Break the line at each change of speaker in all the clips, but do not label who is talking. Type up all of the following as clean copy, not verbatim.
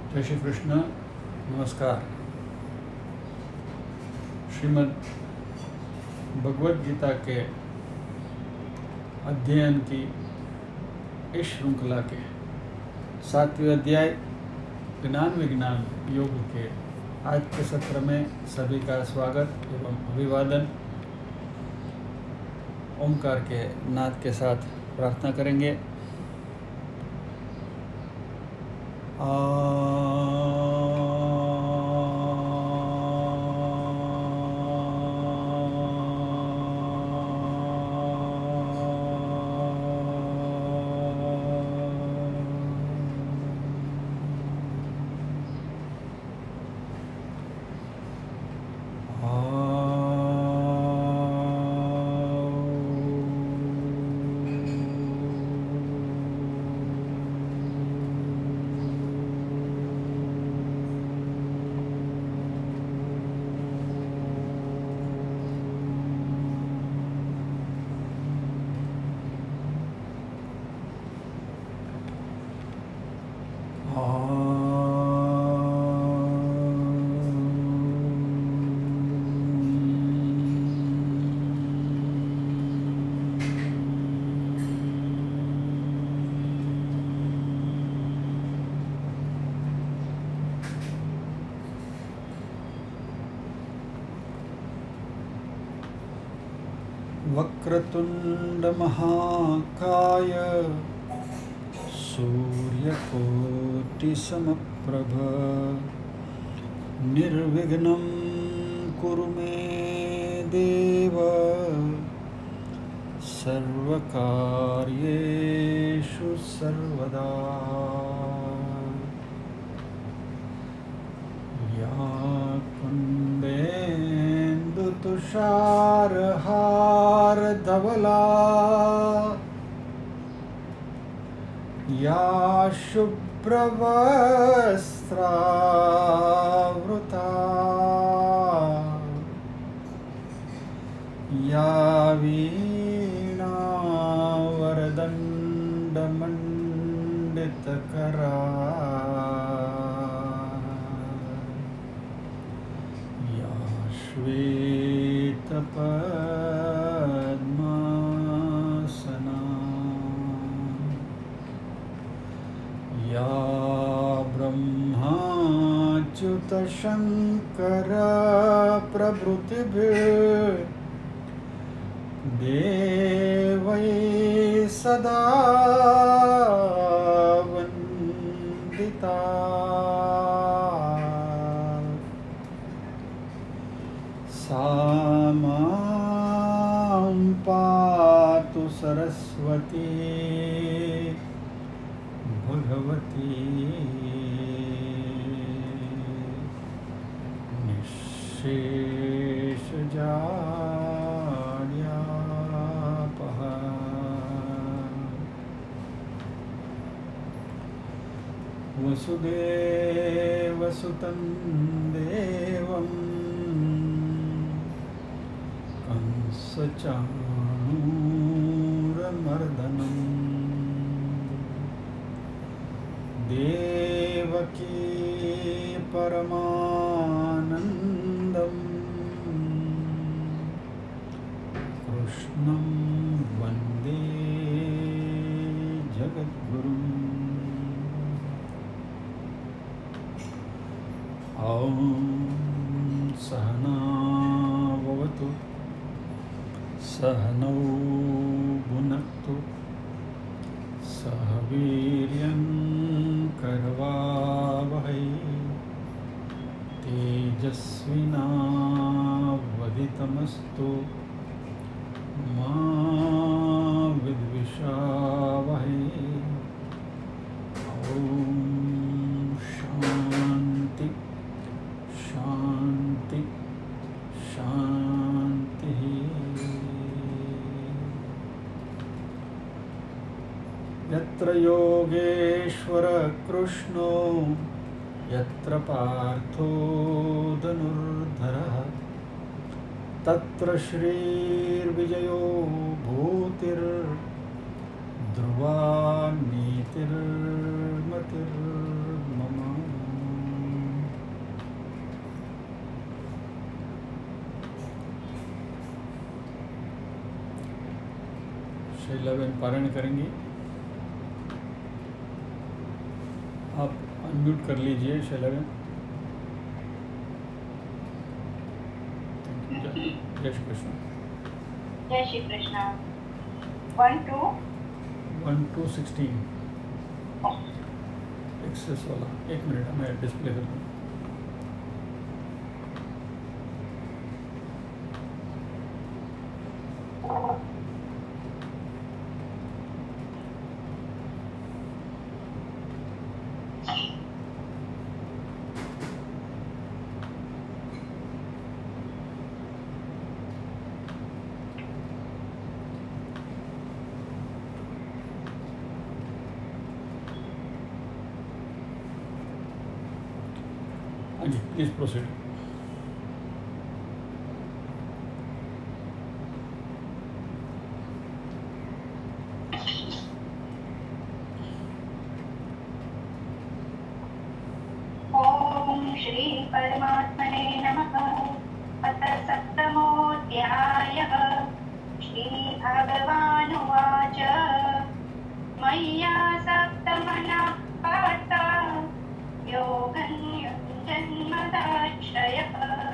जय श्री कृष्ण। नमस्कार। श्रीमद् भगवद गीता के अध्ययन की इस श्रृंखला के 7वें अध्याय ज्ञान विज्ञान योग के आज के सत्र में सभी का स्वागत एवं अभिवादन। ओमकार के नाद के साथ प्रार्थना करेंगे। वक्रतुंड महाकाय सूर्यकोटि समप्रभ निर्विघ्नं कुरु मे देव सर्वकार्येषु सर्वदा। या कुन्देन्दु तुषारहार धवला या शुभ्रवस्त्रावृता या वीणावरदण्डमण्डितकरा या श्वेतपद्मासना या ब्रह्माच्युतशङ्कर प्रभृतिभिर्देवैः सदा वन्दिता। सा मां पातु सरस्वती भगवती निःशेषजाड्यापहा। वसुदेवसुतं देवं कंसचाणूरमर्दनम् देवकी परमानन्दम् कृष्णं वन्दे जगद्गुरुम्। ॐ सहना भवतु सहनौ भुनक्तु सह वीर्यं करवावहै तेजस्विनावधितमस्तु मा विद्विषावहै। ॐ शान्ति शान्ति शान्तिः। यत्र योगेश्वर कृष्णो यत्र पार्थो धनुर्धरः तत्र श्रीर्विजयो भूतिर्ध्रुवा नीतिर्मतिर्मम। शैलाबेन पारायण करेंगी। आप अनम्यूट कर लीजिए शैलाबेन। जय श्री कृष्ण।
जय श्री कृष्ण। 1 to
16 एक्सेस वाला। 1 मिनट मैं डिस्प्ले कर दूँ। हाँ जी, प्लीज़ प्रोसीड।
ओम श्री परमात्मने नमः। अथ सप्तमोऽध्यायः। श्रीभगवानुवाच मय्या सप्तमनः पार्थ योगं युञ्जन्मदाश्रयः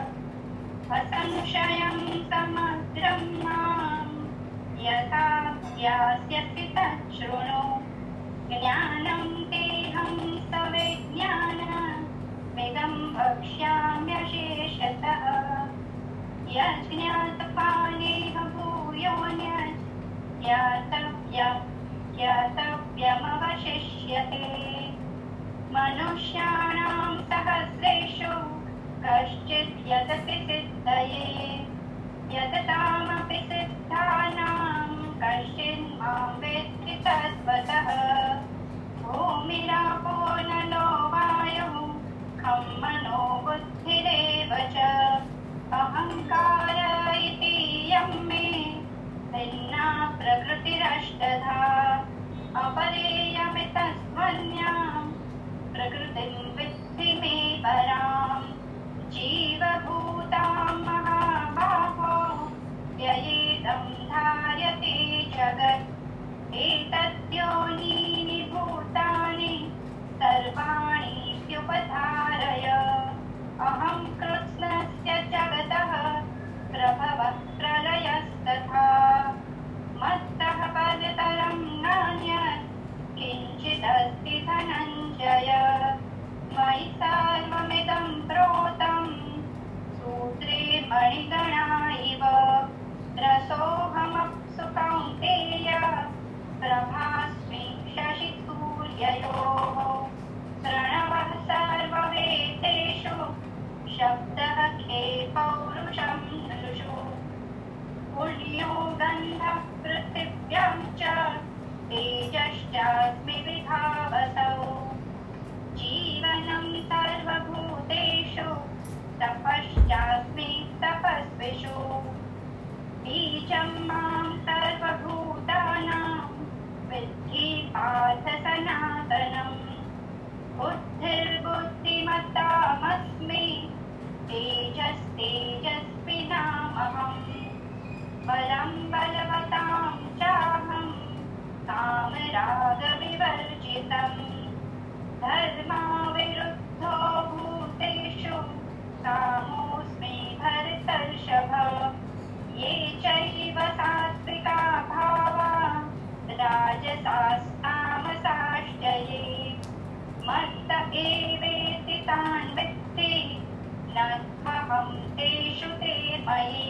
असंशयं समग्रं मां यथा ध्यास्यसि तच्छृणु। ज्ञानं तेऽहं सविज्ञानमिदं वक्ष्याम्यशेषतः। यज्ञातपानेह भूयोऽन्यत् ज्ञातव्यमवशिष्यते। मनुष्याणां सहस्रेषु कश्चित् यदपि सिद्धये यदतामपि सिद्धानां कश्चिन् मां वेत्ति तत्त्वतः। भूमिरापो नलो वायुः खं मनो बुद्धिरेव च। अहङ्कार इतीयं मे भिन्ना प्रकृतिरष्टधा। अपरेयमितस्त्वन्यां प्रकृतिं विद्धि मे पराम्। जीवभूतां महाबाहो व्ययेदं धार्यते जगत्। एतद्योनीनि भूतानि सर्वाणीत्युपधारय। अहं कृत्स्नस्य जगतः प्रभवः प्रलयस्तथा। मत्तः पदतरं नान्यत् किञ्चिदस्ति धनञ्जय। मयि सर्वमिदं प्रोतं सूत्रे मणिगणा इव। रसोऽहमप्सु कौन्तेय प्रभास्मि शशिसूर्ययोः। प्रणवः सर्ववेदेषु शब्दः खे पौरुषं नृषु। पुण्यो गन्धः पृथिव्यां च तेजश्चास्मि विधावसौ। जीवनं सर्वभूतेषु तपश्चास्मि तपस्विषु। बीजं मां सर्वभूतानां विद्धि पार्थ सनातनम्। बुद्धिर्बुद्धिमतामस्मि तेजस्तेजस्विनामहम्। बलं बलवतां चाहं कामरागविवर्जितम्। धर्माविरुद्धो भूतेषु कामोऽस्मि भरतर्षभ। ये चैव सात्विका भावा राजसास्तामसाश्च ये। मत्त एवेति तान् विद्धि न त्वहं तेषु ते मयि।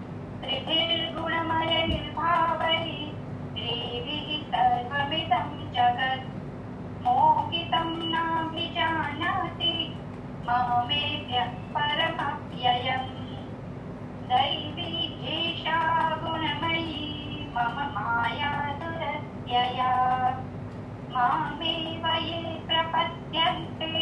त्रिभिर्गुणमयैर्भावैः देवैः सर्वमिदं जगत्। मोहितं नाभिजानाति मामेभ्यः परमव्ययम्। दैवी एषा गुणमयी मम माया दुरत्यया। मामेव ये प्रपद्यन्ते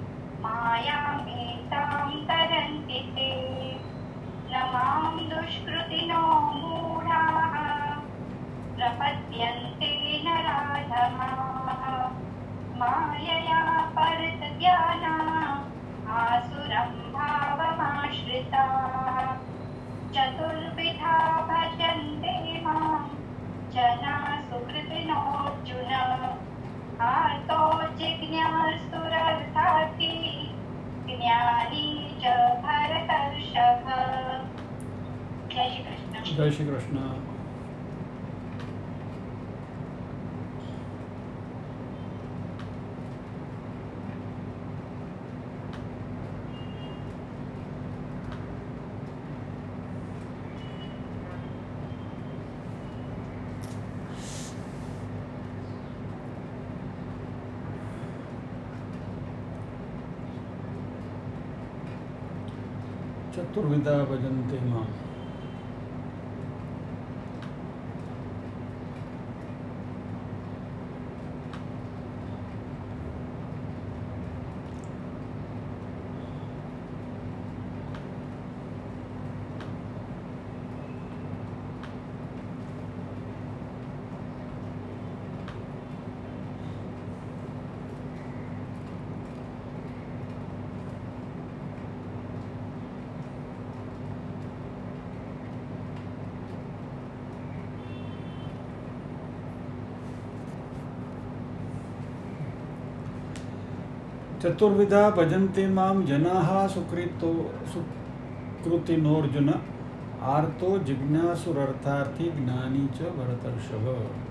मायामेतां तरन्ति ते। न मां दुष्कृतिनो मूढाः प्रपद्यन्ते नराधमाः। मायया परतज्ञाना आसुरं भावमाश्रिताः। चतुर्विधा भजन्ते मां जना आर्तो जिज्ञासुरर्थार्थी ज्ञानी च भरतर्षभ। जय श्री कृष्ण।
जय श्री कृष्ण। चतुर्विधा भजन्ते माम्। चतुर्विधा भजन्ते मां जनाः सुकृतिनोऽर्जुन आर्तो जिज्ञासुरर्थार्थी ज्ञानी च भरतर्षभ।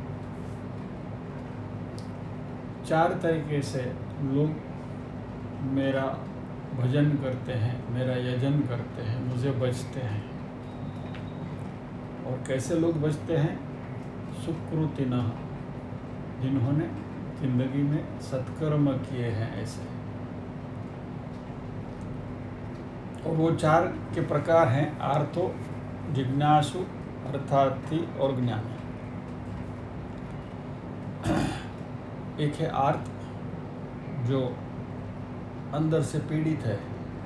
4 तरीके से लोग मेरा भजन करते हैं, मेरा यजन करते हैं, मुझे भजते हैं। और कैसे लोग भजते हैं? सुकृतिनः, जिन्होंने जिंदगी में सत्कर्म किए हैं ऐसे। और वो 4 के प्रकार हैं: आर्तो, जिज्ञासु, अर्थार्थी और ज्ञानी। एक है आर्त, जो अंदर से पीड़ित है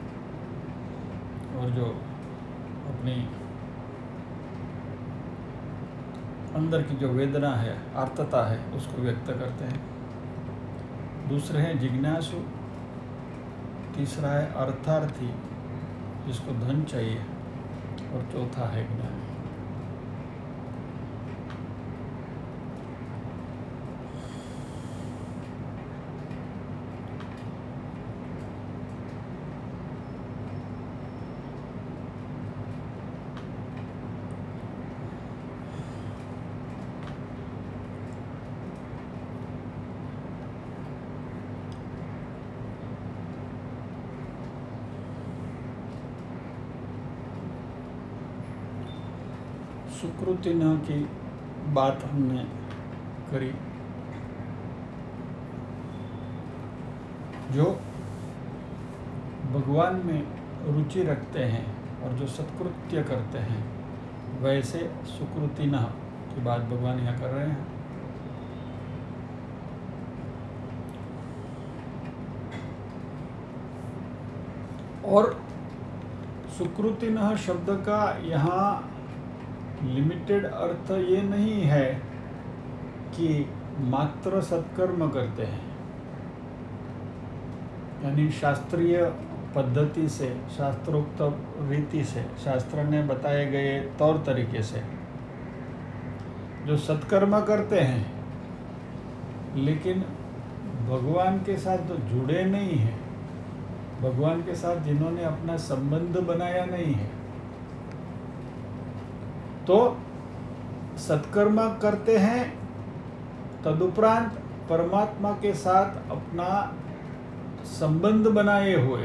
और जो अपनी अंदर की जो वेदना है, आर्तता है, उसको व्यक्त करते हैं। दूसरे हैं जिज्ञासु, तीसरा है अर्थार्थी, जिसको धन चाहिए, और चौथा है ज्ञानी। सुकृतिनः की बात हमने करी, जो भगवान में रुचि रखते हैं और जो सत्कृत्य करते हैं, वैसे सुकृतिनः की बात भगवान यहाँ कर रहे हैं। और सुकृतिनः शब्द का यहाँ लिमिटेड अर्थ ये नहीं है कि मात्र सत्कर्म करते हैं, यानी शास्त्रीय पद्धति से, शास्त्रोक्त रीति से, शास्त्र ने बताए गए तौर तरीके से जो सत्कर्म करते हैं, लेकिन भगवान के साथ जो जुड़े नहीं हैं, भगवान के साथ जिन्होंने अपना संबंध बनाया नहीं है, तो सत्कर्म करते हैं, तदुपरांत परमात्मा के साथ अपना संबंध बनाए हुए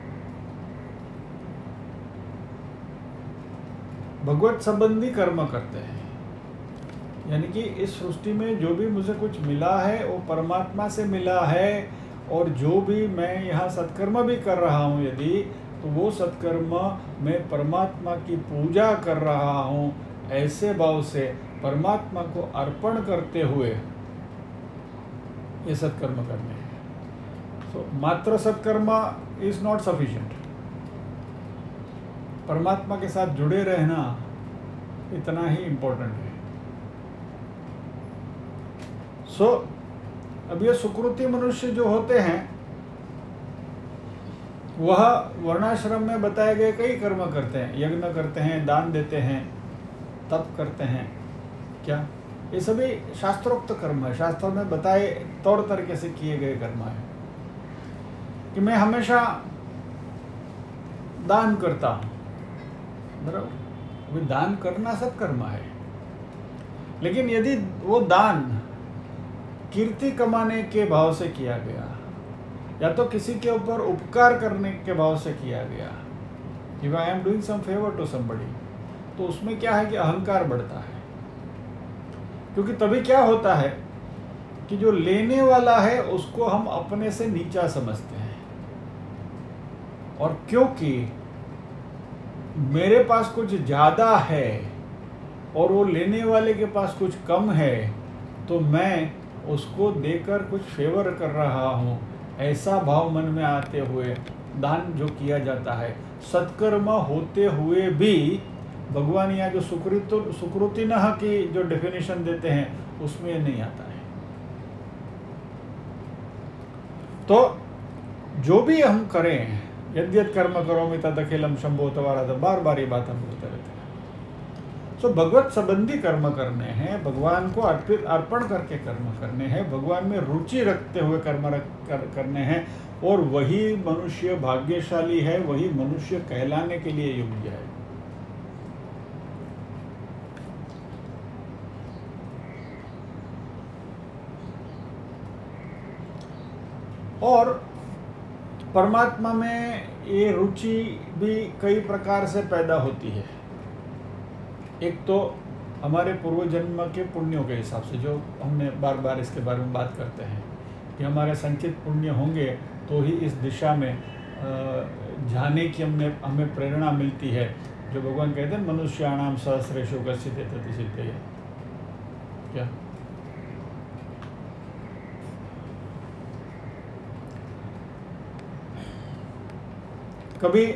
भगवत संबंधी कर्म करते हैं। यानी कि इस सृष्टि में जो भी मुझे कुछ मिला है वो परमात्मा से मिला है, और जो भी मैं यहाँ सत्कर्म भी कर रहा हूँ यदि, तो वो सत्कर्म मैं परमात्मा की पूजा कर रहा हूँ, ऐसे भाव से परमात्मा को अर्पण करते हुए ये सत्कर्म करने हैं। सो मात्र सत्कर्म इज नॉट सफिशिएंट। परमात्मा के साथ जुड़े रहना इतना ही इम्पोर्टेंट है। सो अब ये सुकृति मनुष्य जो होते हैं, वह वर्णाश्रम में बताए गए कई कर्म करते हैं, यज्ञ करते हैं, दान देते हैं, तप करते हैं, क्या ये सभी शास्त्रोक्त कर्म है, शास्त्रों में बताए तौर तरीके से किए गए कर्म है। कि मैं हमेशा दान करता हूँ, बराबर, वो दान करना सत्कर्म है। लेकिन यदि वो दान कीर्ति कमाने के भाव से किया गया, या तो किसी के ऊपर उपकार करने के भाव से किया गया, कि I am doing some favour to somebody, तो उसमें क्या है कि अहंकार बढ़ता है। क्योंकि तभी क्या होता है कि जो लेने वाला है उसको हम अपने से नीचा समझते हैं, और क्योंकि मेरे पास कुछ ज़्यादा है और वो लेने वाले के पास कुछ कम है, तो मैं उसको देकर कुछ फेवर कर रहा हूँ, ऐसा भाव मन में आते हुए दान जो किया जाता है, सत्कर्म होते हुए भी भगवान यहाँ जो सुकृतिनः की जो डेफिनेशन देते हैं उसमें ये नहीं आता है। तो जो भी हम करें, यद्यत कर्म करोमि तदखिलम शंभो तवारद, बार बार ये बात हम बोलते रहते हैं। सो भगवत संबंधी कर्म करने हैं, भगवान को अर्पण करके कर्म करने हैं, भगवान में रुचि रखते हुए कर्म करने हैं, और वही मनुष्य भाग्यशाली है, वही मनुष्य कहलाने के लिए योग्य है। और परमात्मा में ये रुचि भी कई प्रकार से पैदा होती है। एक तो हमारे पूर्व जन्म के पुण्यों के हिसाब से, जो हमने बार बार इसके बारे में बात करते हैं कि हमारे संचित पुण्य होंगे तो ही इस दिशा में जाने की हमें प्रेरणा मिलती है। जो भगवान कहते हैं मनुष्याणाम सहस्रेषु कश्चित् एतत् सिद्धये, क्या कभी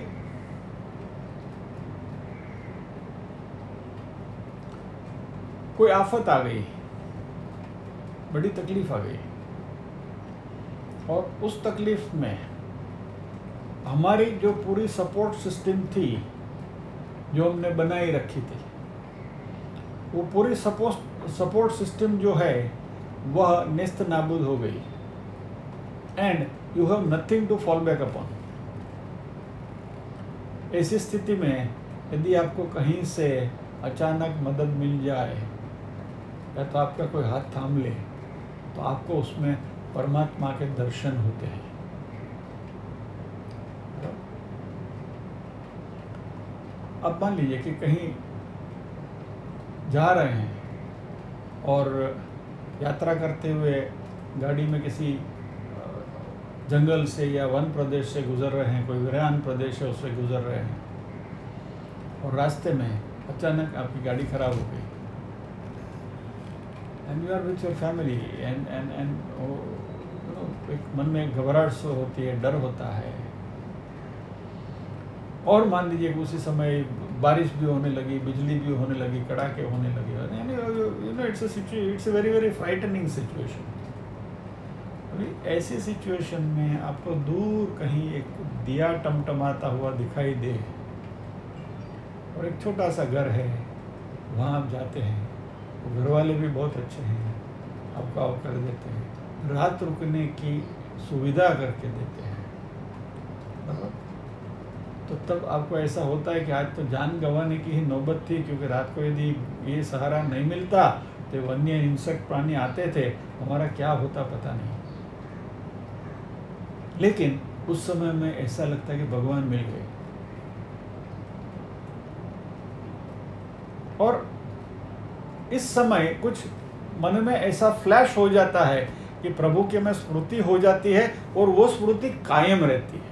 कोई आफत आ गई, बड़ी तकलीफ आ गई, और उस तकलीफ में हमारी जो पूरी सपोर्ट सिस्टम थी, जो हमने बनाई रखी थी, वो पूरी सपोर्ट सिस्टम जो है वह नेस्त नाबूद हो गई, and you have nothing to fall back upon. ऐसी स्थिति में यदि आपको कहीं से अचानक मदद मिल जाए, या तो आपका कोई हाथ थाम ले, तो आपको उसमें परमात्मा के दर्शन होते हैं। अब मान लीजिए कि कहीं जा रहे हैं और यात्रा करते हुए गाड़ी में किसी जंगल से या वन प्रदेश से गुजर रहे हैं, कोई वीरान प्रदेश है उससे गुजर रहे हैं, और रास्ते में अचानक आपकी गाड़ी खराब हो गई, and you are with your family, and एक मन में घबराहट से होती है, डर होता है। और मान लीजिए कि उसी समय बारिश भी होने लगी, बिजली भी होने लगी, कड़ाके होने लगे, it's a very very frightening situation. ऐसी सिचुएशन में आपको दूर कहीं एक दिया टमटमाता हुआ दिखाई दे, और एक छोटा सा घर है, वहाँ आप जाते हैं, घर वाले भी बहुत अच्छे हैं, आपका कर देते हैं, रात रुकने की सुविधा करके देते हैं, तो तब आपको ऐसा होता है कि आज तो जान गंवाने की ही नौबत थी, क्योंकि रात को यदि ये सहारा नहीं मिलता तो वन्य हिंसक प्राणी आते थे, हमारा क्या होता पता नहीं। लेकिन उस समय में ऐसा लगता है कि भगवान मिल गए, और इस समय कुछ मन में ऐसा फ्लैश हो जाता है कि प्रभु की में स्मृति हो जाती है, और वो स्मृति कायम रहती है।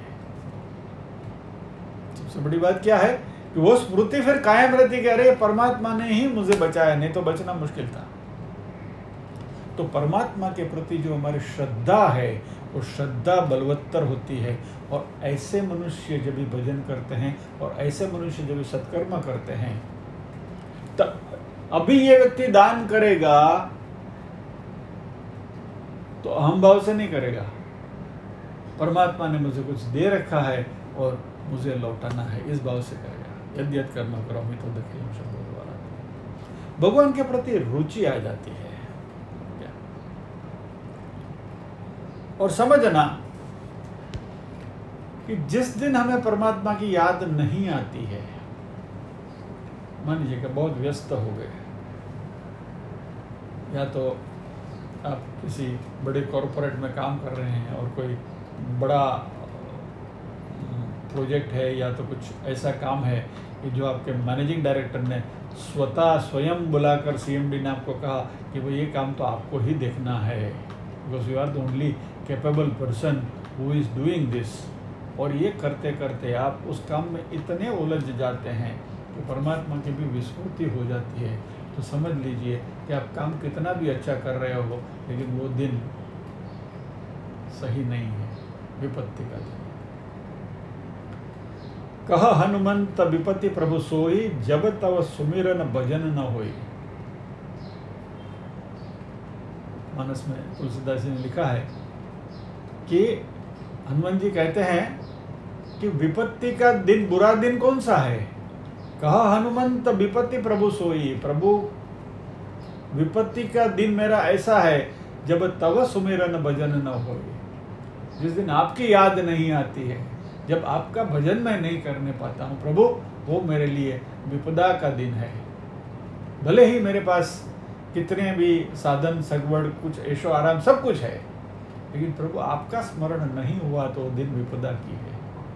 सबसे बड़ी बात क्या है कि वो स्मृति फिर कायम रहती है कि अरे परमात्मा ने ही मुझे बचाया, नहीं तो बचना मुश्किल था। तो परमात्मा के प्रति जो हमारी श्रद्धा है वो श्रद्धा बलवत्तर होती है, और ऐसे मनुष्य जब भी भजन करते हैं और ऐसे मनुष्य जब भी सत्कर्म करते हैं, तो अभी ये व्यक्ति दान करेगा तो अहम भाव से नहीं करेगा, परमात्मा ने मुझे कुछ दे रखा है और मुझे लौटाना है, इस भाव से करेगा। यद्यत कर्म करोमि तदखिलम शंभो तवारद। भगवान के प्रति रुचि आ जाती है। और समझना कि जिस दिन हमें परमात्मा की याद नहीं आती है, मान लीजिए कि बहुत व्यस्त हो गए, या तो आप किसी बड़े कॉरपोरेट में काम कर रहे हैं और कोई बड़ा प्रोजेक्ट है, या तो कुछ ऐसा काम है कि जो आपके मैनेजिंग डायरेक्टर ने स्वयं बुलाकर सीएमडी ने आपको कहा कि वो ये काम तो आपको ही देखना है, because you are the only capable person who is doing this. और ये करते करते आप उस काम में इतने उलझ जाते हैं कि परमात्मा की भी विस्मृति हो जाती है। तो समझ लीजिए कि आप काम कितना भी अच्छा कर रहे हो, लेकिन वो दिन सही नहीं है, विपत्ति का दिन। कह हनुमंत विपत्ति प्रभु सोई, जब तव सुमिरन भजन न होई। मानस में तुलसीदास जी ने लिखा है कि हनुमान जी कहते हैं कि विपत्ति का दिन, बुरा दिन कौन सा है? कहा हनुमंत विपत्ति प्रभु सोई, प्रभु विपत्ति का दिन मेरा ऐसा है जब तव सुमिरन भजन न होई। जिस दिन आपकी याद नहीं आती है, जब आपका भजन मैं नहीं करने पाता हूँ प्रभु, वो मेरे लिए विपदा का दिन है। भले ही मेरे पास कितने भी साधन सगवड़, कुछ ऐशो आराम सब कुछ है, लेकिन प्रभु आपका स्मरण नहीं हुआ तो दिन विपदा की है।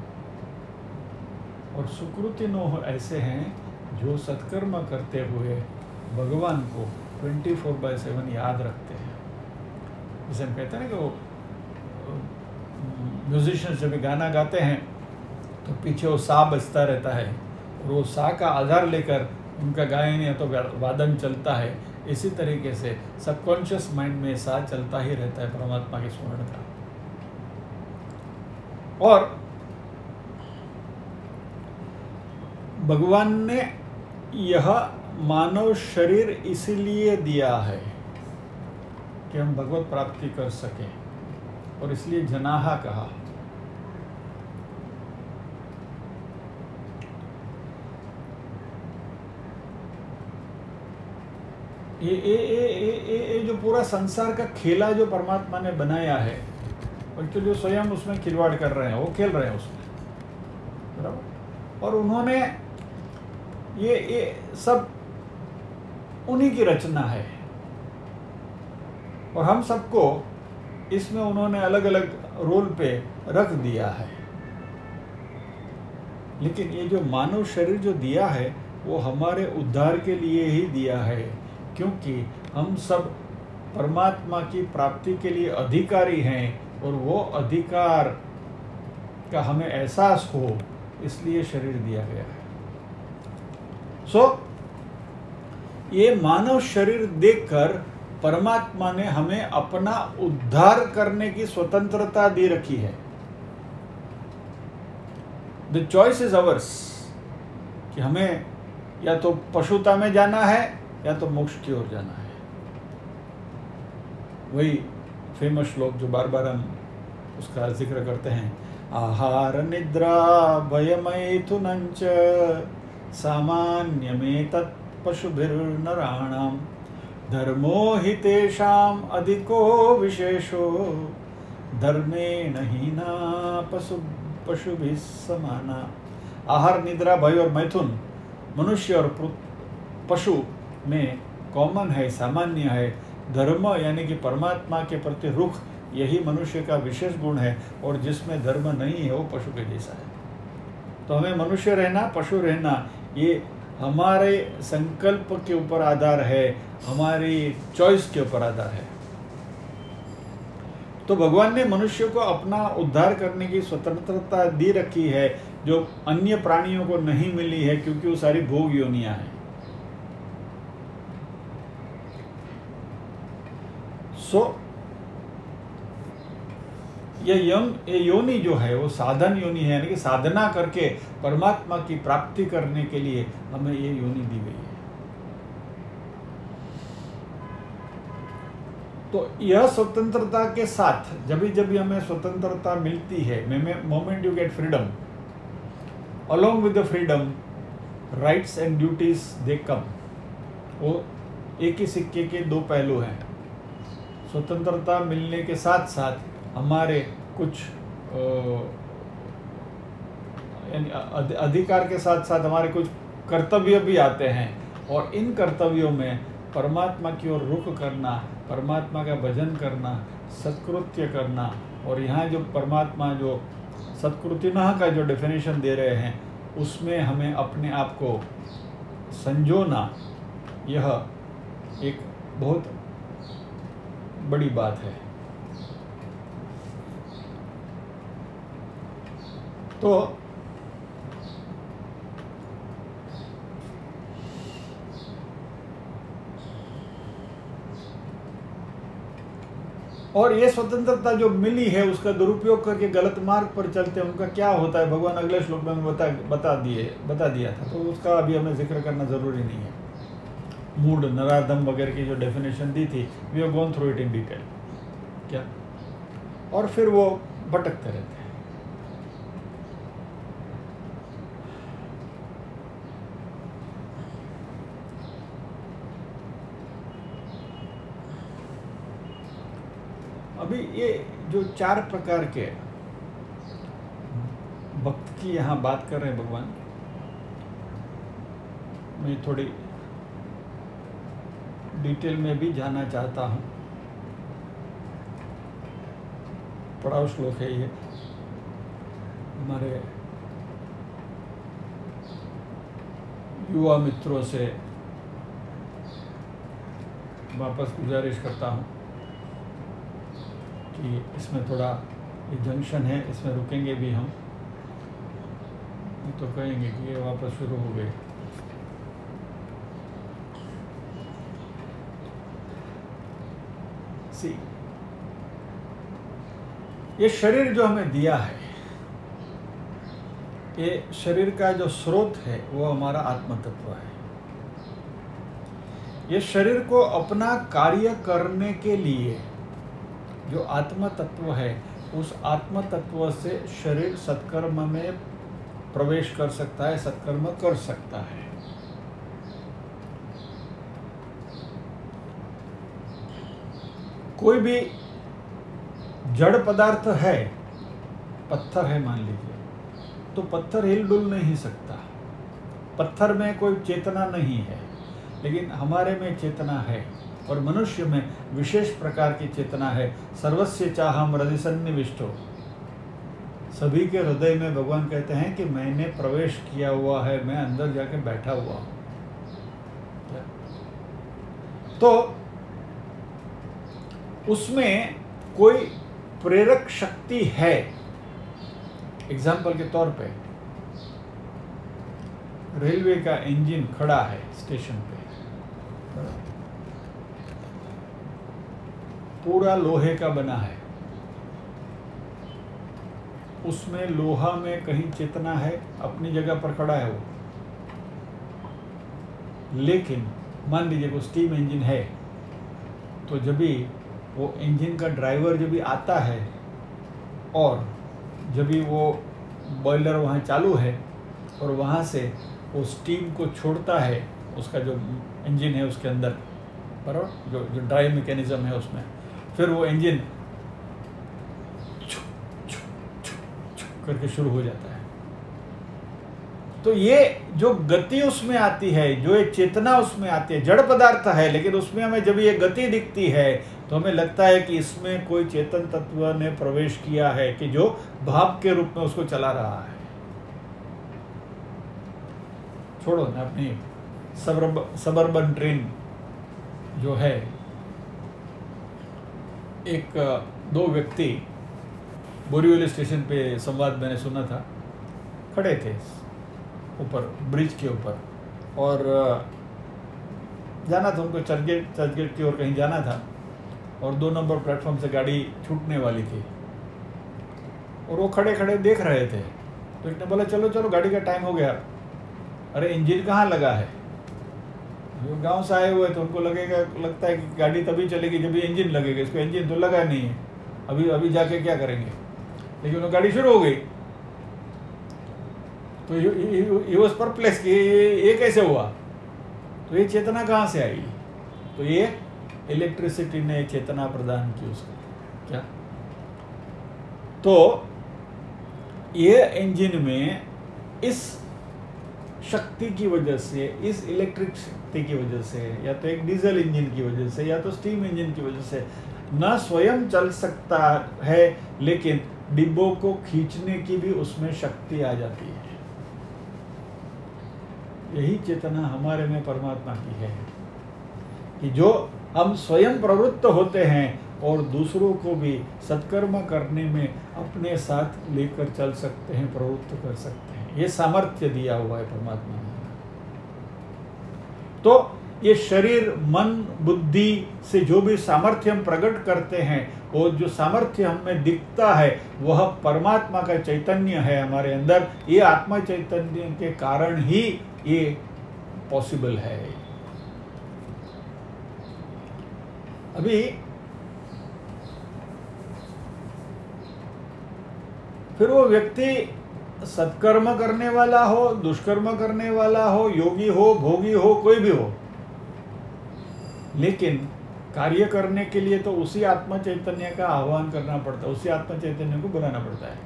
और सुकृति नो ऐसे हैं जो सत्कर्म करते हुए भगवान को 24/7 याद रखते हैं। जैसे हम कहते हैं ना कि वो म्यूजिशियंस जब गाना गाते हैं तो पीछे वो सा बजता रहता है, और वो सा का आधार लेकर उनका गायन या तो वादन चलता है। इसी तरीके से सबकॉन्शियस माइंड में सा चलता ही रहता है परमात्मा के स्मरण का। और भगवान ने यह मानव शरीर इसीलिए दिया है कि हम भगवत प्राप्ति कर सकें, और इसलिए जनाहा कहा। ये जो पूरा संसार का खेला जो परमात्मा ने बनाया है, और जो स्वयं उसमें खिलवाड़ कर रहे हैं, वो खेल रहे हैं उसमें, बराबर। और उन्होंने ये सब उन्हीं की रचना है, और हम सबको इसमें उन्होंने अलग अलग रोल पे रख दिया है। लेकिन ये जो मानव शरीर जो दिया है वो हमारे उद्धार के लिए ही दिया है, क्योंकि हम सब परमात्मा की प्राप्ति के लिए अधिकारी हैं, और वो अधिकार का हमें एहसास हो, इसलिए शरीर दिया गया है। ये मानव शरीर देखकर परमात्मा ने हमें अपना उद्धार करने की स्वतंत्रता दे रखी है। द चॉइस इज अवर्स, कि हमें या तो पशुता में जाना है या तो मोक्ष की ओर जाना है। वही फेमस श्लोक जो बार बार हम उसका जिक्र करते हैं, आहार निद्रा भयमैथुनञ्च सामान्यमेतत् पशुभिर्नराणां धर्मो हि तेषाम् अधिको विशेषो धर्मेण हीना पशुभिः समाना। आहार, निद्रा, भय और मैथुन मनुष्य और पशु में कॉमन है, सामान्य है। धर्म यानी कि परमात्मा के प्रति रुख, यही मनुष्य का विशेष गुण है, और जिसमें धर्म नहीं है वो पशु के जैसा है। तो हमें मनुष्य रहना, पशु रहना, ये हमारे संकल्प के ऊपर आधार है, हमारी चॉइस के ऊपर आधार है। तो भगवान ने मनुष्य को अपना उद्धार करने की स्वतंत्रता दी रखी है, जो अन्य प्राणियों को नहीं मिली है, क्योंकि वो सारी भोग योनियां हैं। ये योनि जो है वो साधन योनि है, यानी कि साधना करके परमात्मा की प्राप्ति करने के लिए हमें ये योनि दी गई है। तो यह स्वतंत्रता के साथ जब भी हमें स्वतंत्रता मिलती है, moment you get freedom, along with the freedom rights and duties they come. वो एक ही सिक्के के दो पहलू हैं। स्वतंत्रता मिलने के साथ साथ हमारे कुछ अधिकार के साथ साथ हमारे कुछ कर्तव्य भी आते हैं, और इन कर्तव्यों में परमात्मा की ओर रुख करना, परमात्मा का भजन करना, सत्कृत्य करना, और यहाँ जो परमात्मा जो सत्कृतिनः का जो डेफिनेशन दे रहे हैं उसमें हमें अपने आप को संजोना, यह एक बहुत बड़ी बात है। तो और ये स्वतंत्रता जो मिली है उसका दुरुपयोग करके गलत मार्ग पर चलते हैं, उनका क्या होता है भगवान अगले श्लोक में बता दिया था, तो उसका अभी हमें जिक्र करना ज़रूरी नहीं है। मूड, नराधम वगैरह की जो डेफिनेशन दी थी, we have gone through it in detail क्या, और फिर वो भटकते रहते हैं। अभी ये जो 4 प्रकार के भक्त की यहाँ बात कर रहे हैं भगवान, मैं थोड़ी डिटेल में भी जानना चाहता हूँ। पढ़ाओ श्लोक है ये, हमारे युवा मित्रों से वापस गुजारिश करता हूँ कि इसमें थोड़ा ये जंक्शन है, इसमें रुकेंगे भी हम, तो कहेंगे कि ये वापस शुरू हो गए। ये शरीर जो हमें दिया है, ये शरीर का जो स्रोत है वो हमारा आत्म तत्व है। ये शरीर को अपना कार्य करने के लिए जो आत्म तत्व है, उस आत्म तत्व से शरीर सत्कर्म में प्रवेश कर सकता है, सत्कर्म कर सकता है। कोई भी जड़ पदार्थ है, पत्थर है मान लीजिए, तो पत्थर हिल डुल नहीं सकता, पत्थर में कोई चेतना नहीं है, लेकिन हमारे में चेतना है, और मनुष्य में विशेष प्रकार की चेतना है। सर्वस्य चाहम हृदय सन्निविष्टो, सभी के हृदय में भगवान कहते हैं कि मैंने प्रवेश किया हुआ है, मैं अंदर जाके बैठा हुआ हूं। तो उसमें कोई प्रेरक शक्ति है। एग्जाम्पल के तौर पे रेलवे का इंजन खड़ा है स्टेशन पे, पूरा लोहे का बना है, उसमें लोहा में कहीं चेतना है, अपनी जगह पर खड़ा है वो। लेकिन मान लीजिए वो स्टीम इंजन है, तो जब भी वो इंजन का ड्राइवर जब भी आता है और जब भी वो बॉयलर वहाँ चालू है और वहाँ से वो स्टीम को छोड़ता है, उसका जो इंजन है उसके अंदर, बराबर जो ड्राइव मैकेनिज्म है उसमें, फिर वो इंजन करके शुरू हो जाता है। तो ये जो गति उसमें आती है, जो एक चेतना उसमें आती है, जड़ पदार्थ है, लेकिन उसमें हमें जब ये गति दिखती है तो हमें लगता है कि इसमें कोई चेतन तत्व ने प्रवेश किया है, कि जो भाप के रूप में उसको चला रहा है। छोड़ो ना, अपनी सबर्बन ट्रेन जो है, एक 2 व्यक्ति बोरीवली स्टेशन पे संवाद मैंने सुना था, खड़े थे ऊपर ब्रिज के ऊपर, और जाना था उनको चर्चगेट की ओर कहीं जाना था, और 2 नंबर प्लेटफॉर्म से गाड़ी छूटने वाली थी, और वो खड़े खड़े देख रहे थे। तो एक ने बोला चलो चलो गाड़ी का टाइम हो गया। अरे इंजन कहाँ लगा है? जो गांव से आए हुए तो उनको लगता है कि गाड़ी तभी चलेगी जब भी इंजन लगेगा, इसको इंजन तो लगा नहीं है, अभी जाके क्या करेंगे। लेकिन वो गाड़ी शुरू हो गई, तो ही वाज परप्लेक्स कि ये कैसे हुआ। तो ये चेतना कहाँ से आई? तो ये इलेक्ट्रिसिटी ने चेतना प्रदान की उसको। क्या? तो ये इंजन में इस शक्ति की वजह से, इस इलेक्ट्रिक शक्ति की वजह से, या तो एक डीजल इंजन की वजह से या तो स्टीम इंजन की वजह से न स्वयं चल सकता है, लेकिन डिब्बों को खींचने की भी उसमें शक्ति आ जाती है। यही चेतना हमारे में परमात्मा की है कि जो हम स्वयं प्रवृत्त होते हैं और दूसरों को भी सत्कर्म करने में अपने साथ लेकर चल सकते हैं, प्रवृत्त कर सकते हैं। ये सामर्थ्य दिया हुआ है परमात्मा ने। तो ये शरीर, मन, बुद्धि से जो भी सामर्थ्य हम प्रकट करते हैं, वो जो सामर्थ्य हमें दिखता है वह परमात्मा का चैतन्य है हमारे अंदर। ये आत्मा चैतन्य के कारण ही ये पॉसिबल है। अभी फिर वो व्यक्ति सत्कर्म करने वाला हो, दुष्कर्म करने वाला हो, योगी हो, भोगी हो, कोई भी हो, लेकिन कार्य करने के लिए तो उसी आत्मा चैतन्य का आह्वान करना पड़ता है, उसी आत्मा चैतन्य को बुलाना पड़ता है।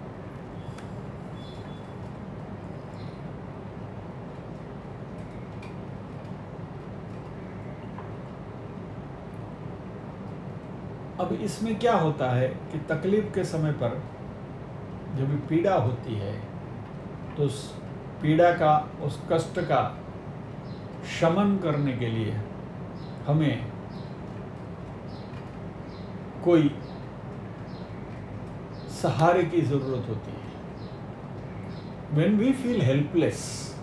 अब इसमें क्या होता है कि तकलीफ के समय पर जब भी पीड़ा होती है तो उस पीड़ा का, उस कष्ट का शमन करने के लिए हमें कोई सहारे की जरूरत होती है। When we feel helpless,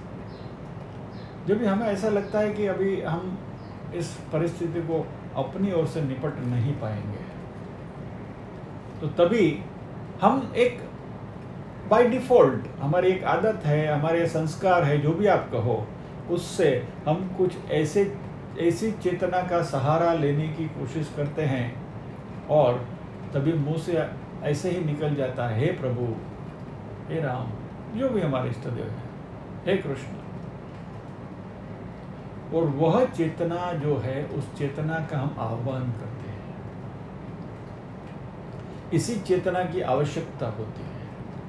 जब भी हमें ऐसा लगता है कि अभी हम इस परिस्थिति को अपनी ओर से निपट नहीं पाएंगे, तो तभी हम एक बाय डिफॉल्ट, हमारी एक आदत है, हमारे संस्कार है, जो भी आप कहो, उससे हम कुछ ऐसी चेतना का सहारा लेने की कोशिश करते हैं और तभी मुंह से ऐसे ही निकल जाता है, हे प्रभु, हे राम, जो भी हमारे इष्ट देव है, हे कृष्ण। और वह चेतना जो है, उस चेतना का हम आह्वान करते हैं। इसी चेतना की आवश्यकता होती है।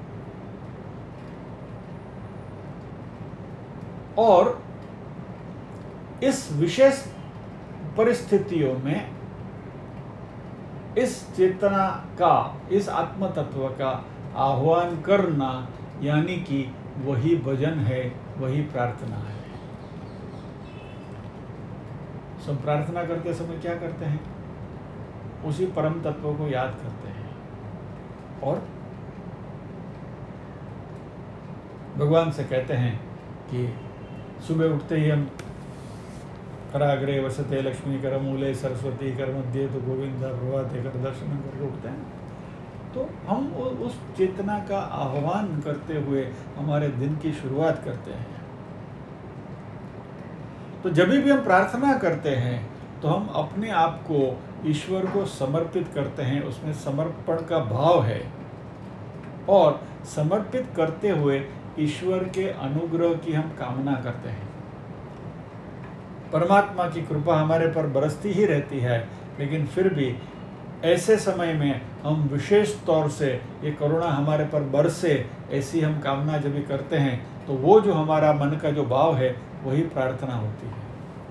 और इस विशेष परिस्थितियों में इस चेतना का, इस आत्म तत्व का आह्वान करना, यानी कि वही भजन है, वही प्रार्थना है। सब प्रार्थना करते समय क्या करते हैं? उसी परम तत्व को याद करते हैं और भगवान से कहते हैं कि सुबह उठते ही हम कराग्रे वसते लक्ष्मी करमूले सरस्वती कर मध्य तो गोविंदा प्रभाते कर दर्शन करके उठते हैं। तो हम उस चेतना का आह्वान करते हुए हमारे दिन की शुरुआत करते हैं। तो जब भी हम प्रार्थना करते हैं तो हम अपने आप को ईश्वर को समर्पित करते हैं, उसमें समर्पण का भाव है और समर्पित करते हुए ईश्वर के अनुग्रह की हम कामना करते हैं। परमात्मा की कृपा हमारे पर बरसती ही रहती है, लेकिन फिर भी ऐसे समय में हम विशेष तौर से ये करुणा हमारे पर बरसे, ऐसी हम कामना जब भी करते हैं तो वो जो हमारा मन का जो भाव है वही प्रार्थना होती है।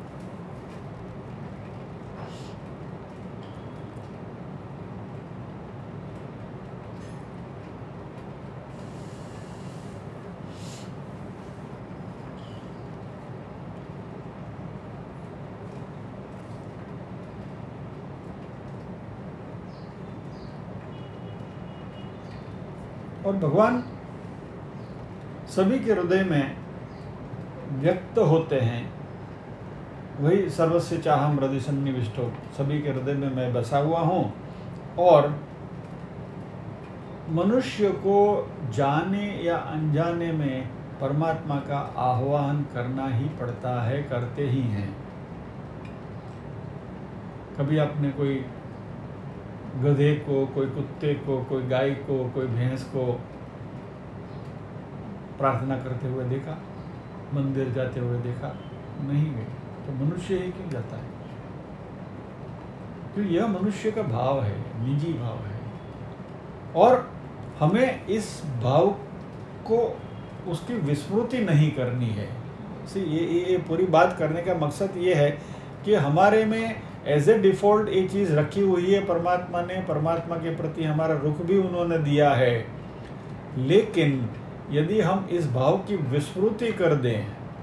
और भगवान सभी के हृदय में व्यक्त होते हैं। वही सर्वस्य चाहम हृदय सन्निविष्टो, सभी के हृदय में मैं बसा हुआ हूँ। और मनुष्य को जाने या अनजाने में परमात्मा का आह्वान करना ही पड़ता है, करते ही हैं। कभी आपने कोई गधे को, कोई कुत्ते को, कोई गाय को, कोई भैंस को प्रार्थना करते हुए देखा? मंदिर जाते हुए देखा? नहीं गए। तो मनुष्य ही क्यों जाता है? तो यह मनुष्य का भाव है, निजी भाव है, और हमें इस भाव को उसकी विस्मृति नहीं करनी है। ये पूरी बात करने का मकसद ये है कि हमारे में एज ए डिफ़ॉल्ट ये चीज़ रखी हुई है परमात्मा ने, परमात्मा के प्रति हमारा रुख भी उन्होंने दिया है, लेकिन यदि हम इस भाव की विस्मृति कर दें,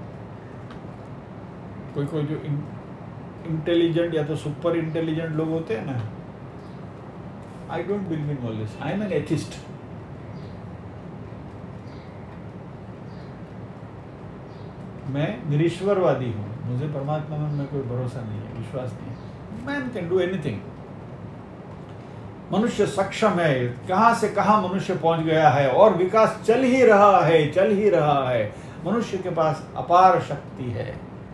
कोई जो इंटेलिजेंट या तो सुपर इंटेलिजेंट लोग होते हैं ना, I don't believe in all this, I am an atheist. मैं निरीश्वरवादी हूँ, मुझे परमात्मा में कोई भरोसा नहीं है, विश्वास नहीं है। Man can do anything. मनुष्य सक्षम है, कहाँ से कहाँ मनुष्य पहुंच गया है, और विकास चल ही रहा है। मनुष्य के पास अपार शक्ति है।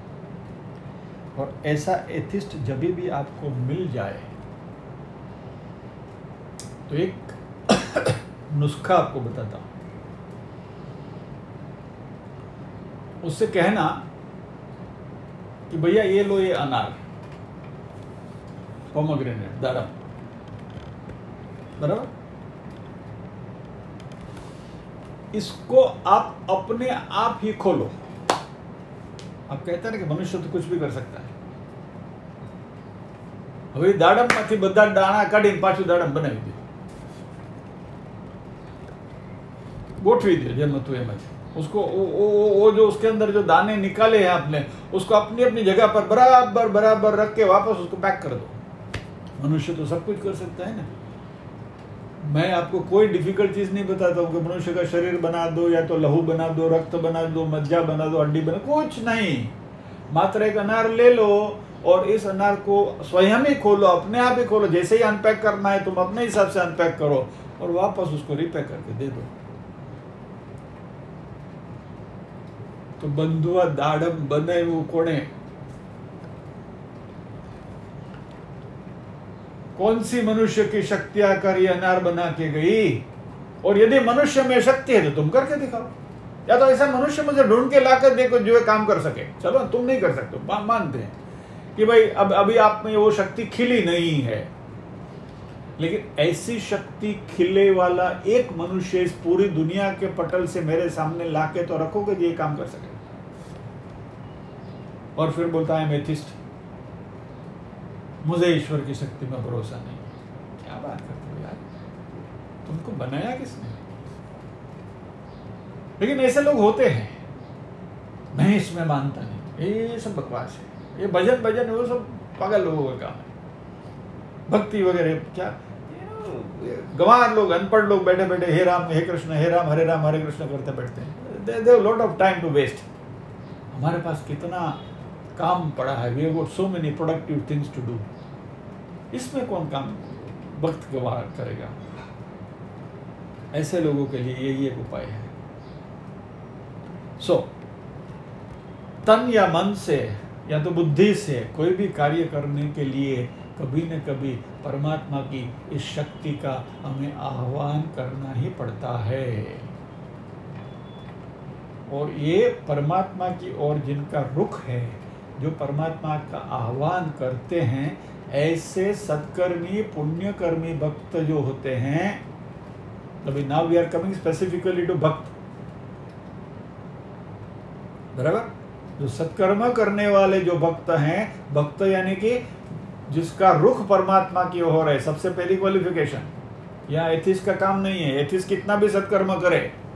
और ऐसा एथिस्ट जब भी आपको मिल जाए तो एक नुस्खा आपको बताता हूं। उससे कहना कि भैया ये लो, ये अनार, पोमोग्रेनेट, दाड़म, बराबर, इसको आप अपने आप ही खोलो। आप कहते हैं ना कि मनुष्य तो कुछ भी कर सकता है। હવે દાડમમાંથી બધા દાણા કાઢીને પાછું દાડમ બનાવી દો, गोठवी दो જેમ હતું એમ જ। उसको वो जो उसके अंदर जो दाने निकाले हैं आपने, उसको अपनी अपनी जगह पर बराबर रख के वापस उसको पैक कर दो। मनुष्य तो सब कुछ कर सकता है ना। मैं आपको कोई डिफिकल्ट चीज नहीं बताता हूँ कि मनुष्य का शरीर बना दो, या तो लहू बना दो, रक्त बना दो, मज्जा बना दो, हड्डी बना, कुछ नहीं। मात्र एक अनार ले लो और इस अनार को स्वयं ही खोलो, अपने आप ही खोलो। जैसे ही अनपैक करना है तुम अपने हिसाब से अनपैक करो और वापस उसको रिपैक करके दे दो। तो बंधुआ दाड़म बनाव्યું कोने? कौन सी मनुष्य की शक्ति आकर ये अनार बना के गई? और यदि मनुष्य में शक्ति है तो तुम करके दिखाओ, या तो ऐसा मनुष्य मुझे ढूंढ के लाकर देखो जो ये काम कर सके। चलो तुम नहीं कर सकते, मानते हैं कि भाई अभी आप में वो शक्ति खिली नहीं है, लेकिन ऐसी शक्ति खिले वाला एक मनुष्य इस पूरी दुनिया के पटल से मेरे सामने लाके तो रखोगे जो ये काम कर सके। और फिर बोलता है एथिस्ट, मुझे ईश्वर की शक्ति में भरोसा नहीं। क्या बात करते हो यार, तुमको बनाया किसने? लेकिन ऐसे लोग होते हैं, मैं इसमें मानता नहीं, ये सब बकवास है, ये भजन वो सब पागल लोगों का काम है। भक्ति वगैरह क्या, गंवार लोग, अनपढ़ लोग बैठे बैठे हे राम हे कृष्ण, हे राम हरे राम हरे कृष्ण करते बैठते हैं। They have lot of time to waste. हमारे पास कितना काम पड़ा है, we have got so many productive things to do. इसमें कौन काम वक्त गंवा करेगा? ऐसे लोगों के लिए यही एक उपाय है। सो तन या मन से या तो बुद्धि से कोई भी कार्य करने के लिए कभी न कभी परमात्मा की इस शक्ति का हमें आह्वान करना ही पड़ता है। और ये परमात्मा की ओर जिनका रुख है, जो परमात्मा का आह्वान करते हैं, ऐसे सत्कर्मी पुण्यकर्मी भक्त जो होते हैं, अभी now we are coming specifically to bhakt, बराबर, जो सत्कर्म करने वाले जो भक्त हैं, भक्त यानी कि जिसका रुख परमात्मा की ओर है। सबसे पहली क्वालिफिकेशन, यहाँ एथिस्ट का काम नहीं है। एथिस्ट कितना भी सत्कर्म करे,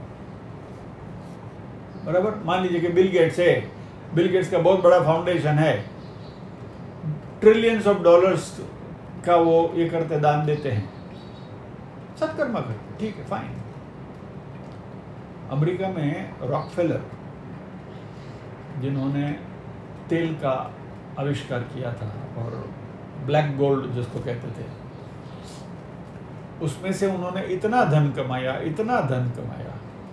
बराबर, मान लीजिए कि बिल गेट्स है, बिल गेट्स का बहुत बड़ा फाउंडेशन है, ट्रिलियंस ऑफ डॉलर्स का वो ये करते, दान देते हैं, सत्कर्म करते, ठीक है, फाइन। अमेरिका में रॉकफेलर, जिन्होंने तेल का आविष्कार किया था और ब्लैक गोल्ड जिसको कहते थे, उसमें से उन्होंने इतना धन कमाया, इतना धन कमाया,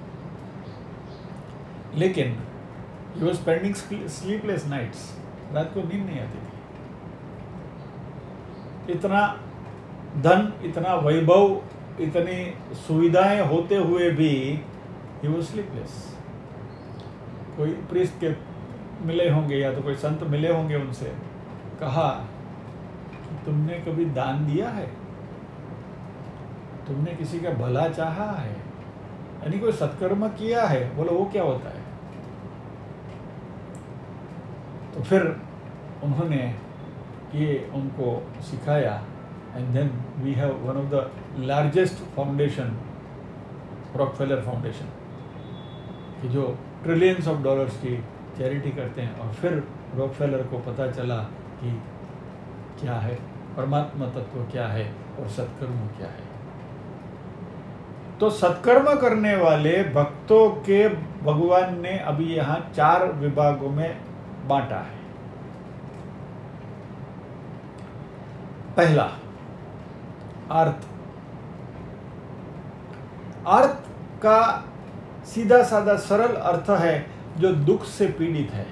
लेकिन he was spending sleepless nights, रात को नींद नहीं आती थी। इतना धन, इतना वैभव, इतनी सुविधाएं होते हुए भी he was sleepless। कोई प्रीस्ट के मिले होंगे या तो कोई संत मिले होंगे, उनसे कहा कि तुमने कभी दान दिया है, तुमने किसी का भला चाहा है, यानी कोई सत्कर्म किया है? बोलो वो क्या होता है? तो फिर उन्होंने ये उनको सिखाया। And then we have one of the largest foundation, Rockefeller Foundation, कि जो ट्रिलियंस ऑफ डॉलर्स की चैरिटी करते हैं। और फिर रॉकफेलर को पता चला कि क्या है परमात्मा तत्व, क्या है और सत्कर्म क्या है। तो सत्कर्म करने वाले भक्तों के भगवान ने अभी यहाँ 4 विभागों में बांटा है। पहला अर्थ। अर्थ का सीधा साधा सरल अर्थ है जो दुख से पीड़ित है,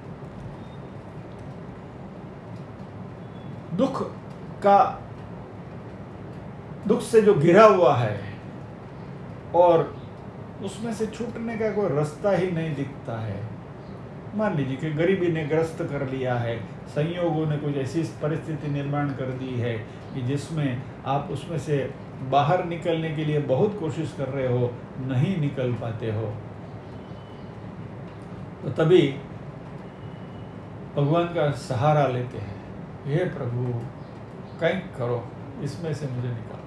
दुख से जो घिरा हुआ है और उसमें से छूटने का कोई रास्ता ही नहीं दिखता है। मान लीजिए कि गरीबी ने ग्रस्त कर लिया है, संयोगों ने कुछ ऐसी परिस्थिति निर्माण कर दी है कि जिसमें आप उसमें से बाहर निकलने के लिए बहुत कोशिश कर रहे हो, नहीं निकल पाते हो। तो तभी भगवान का सहारा लेते हैं, हे प्रभु कहीं करो, इसमें से मुझे निकालो।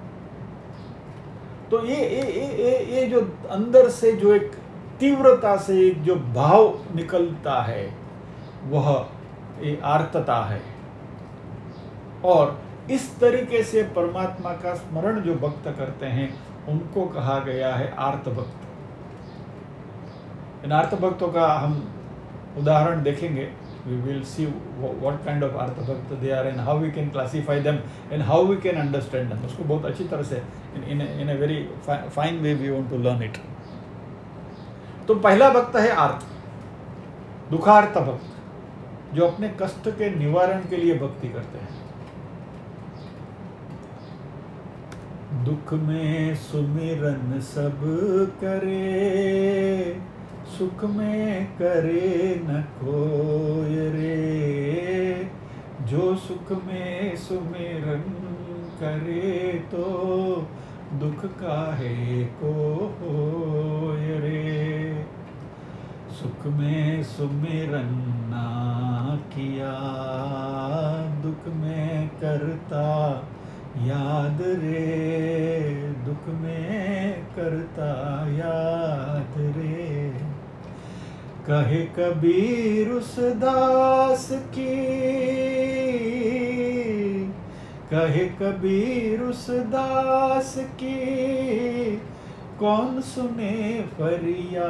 तो ये जो अंदर से जो एक तीव्रता से एक जो भाव निकलता है, वह ये आर्तता है। और इस तरीके से परमात्मा का स्मरण जो भक्त करते हैं, उनको कहा गया है आर्त भक्त। इन आर्त भक्तों का हम उदाहरण देखेंगे। We will see what kind of artha bhakta they are and how we can classify them and how we can understand them. उसको बहुत अच्छी तरह से in a very fine way we want to learn it. तो पहला भक्त है आर्त, दुखार्त भक्त, जो अपने कष्ट के निवारण के लिए भक्ति करते हैं। दुख में सुमिरन सब करे, सुख में करे न कोय रे। जो सुख में सुमिरन करे तो दुख काहे को होय रे। सुख में सुमिरन ना किया, दुख में करता याद रे। दुख में करता याद रे। कहे कबीर उस दास की, कहे कबीर उस दास की, कौन सुने फरियाद।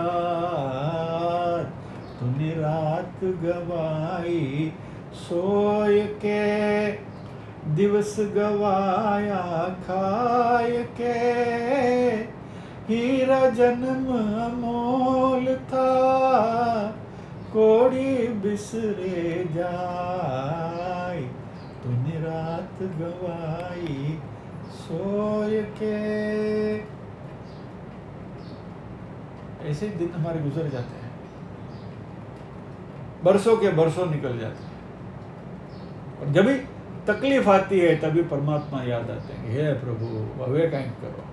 तूने रात गवाई सोय के, दिवस गवाया खाय के। हीरा जन्म अमोल था, कोड़ी बिसरे जाय। तूने रात गवाई सोय के। ऐसे ही दिन हमारे गुजर जाते हैं, बरसों के बरसों निकल जाते हैं। और जब भी तकलीफ आती है तभी परमात्मा याद आते हैं, हे प्रभु हवे कहीं करो।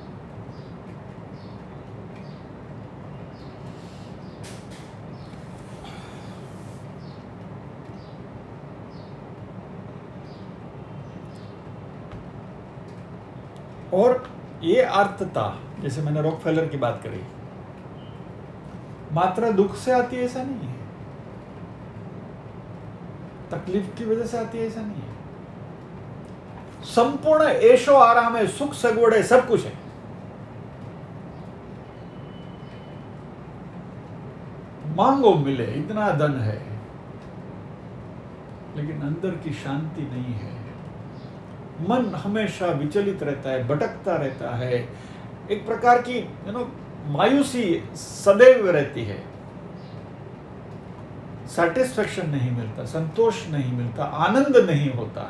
और ये अर्थता, जैसे मैंने रॉकफेलर की बात करी, मात्र दुख से आती है ऐसा नहीं है, तकलीफ की वजह से आती है ऐसा नहीं है। संपूर्ण ऐशो आराम है, सुख सगवड़ है, सब कुछ है। मांगो मिले, इतना धन है, लेकिन अंदर की शांति नहीं है। मन हमेशा विचलित रहता है, भटकता रहता है, एक प्रकार की मायूसी सदैव रहती है। सैटिस्फैक्शन नहीं मिलता, संतोष नहीं मिलता, आनंद नहीं होता।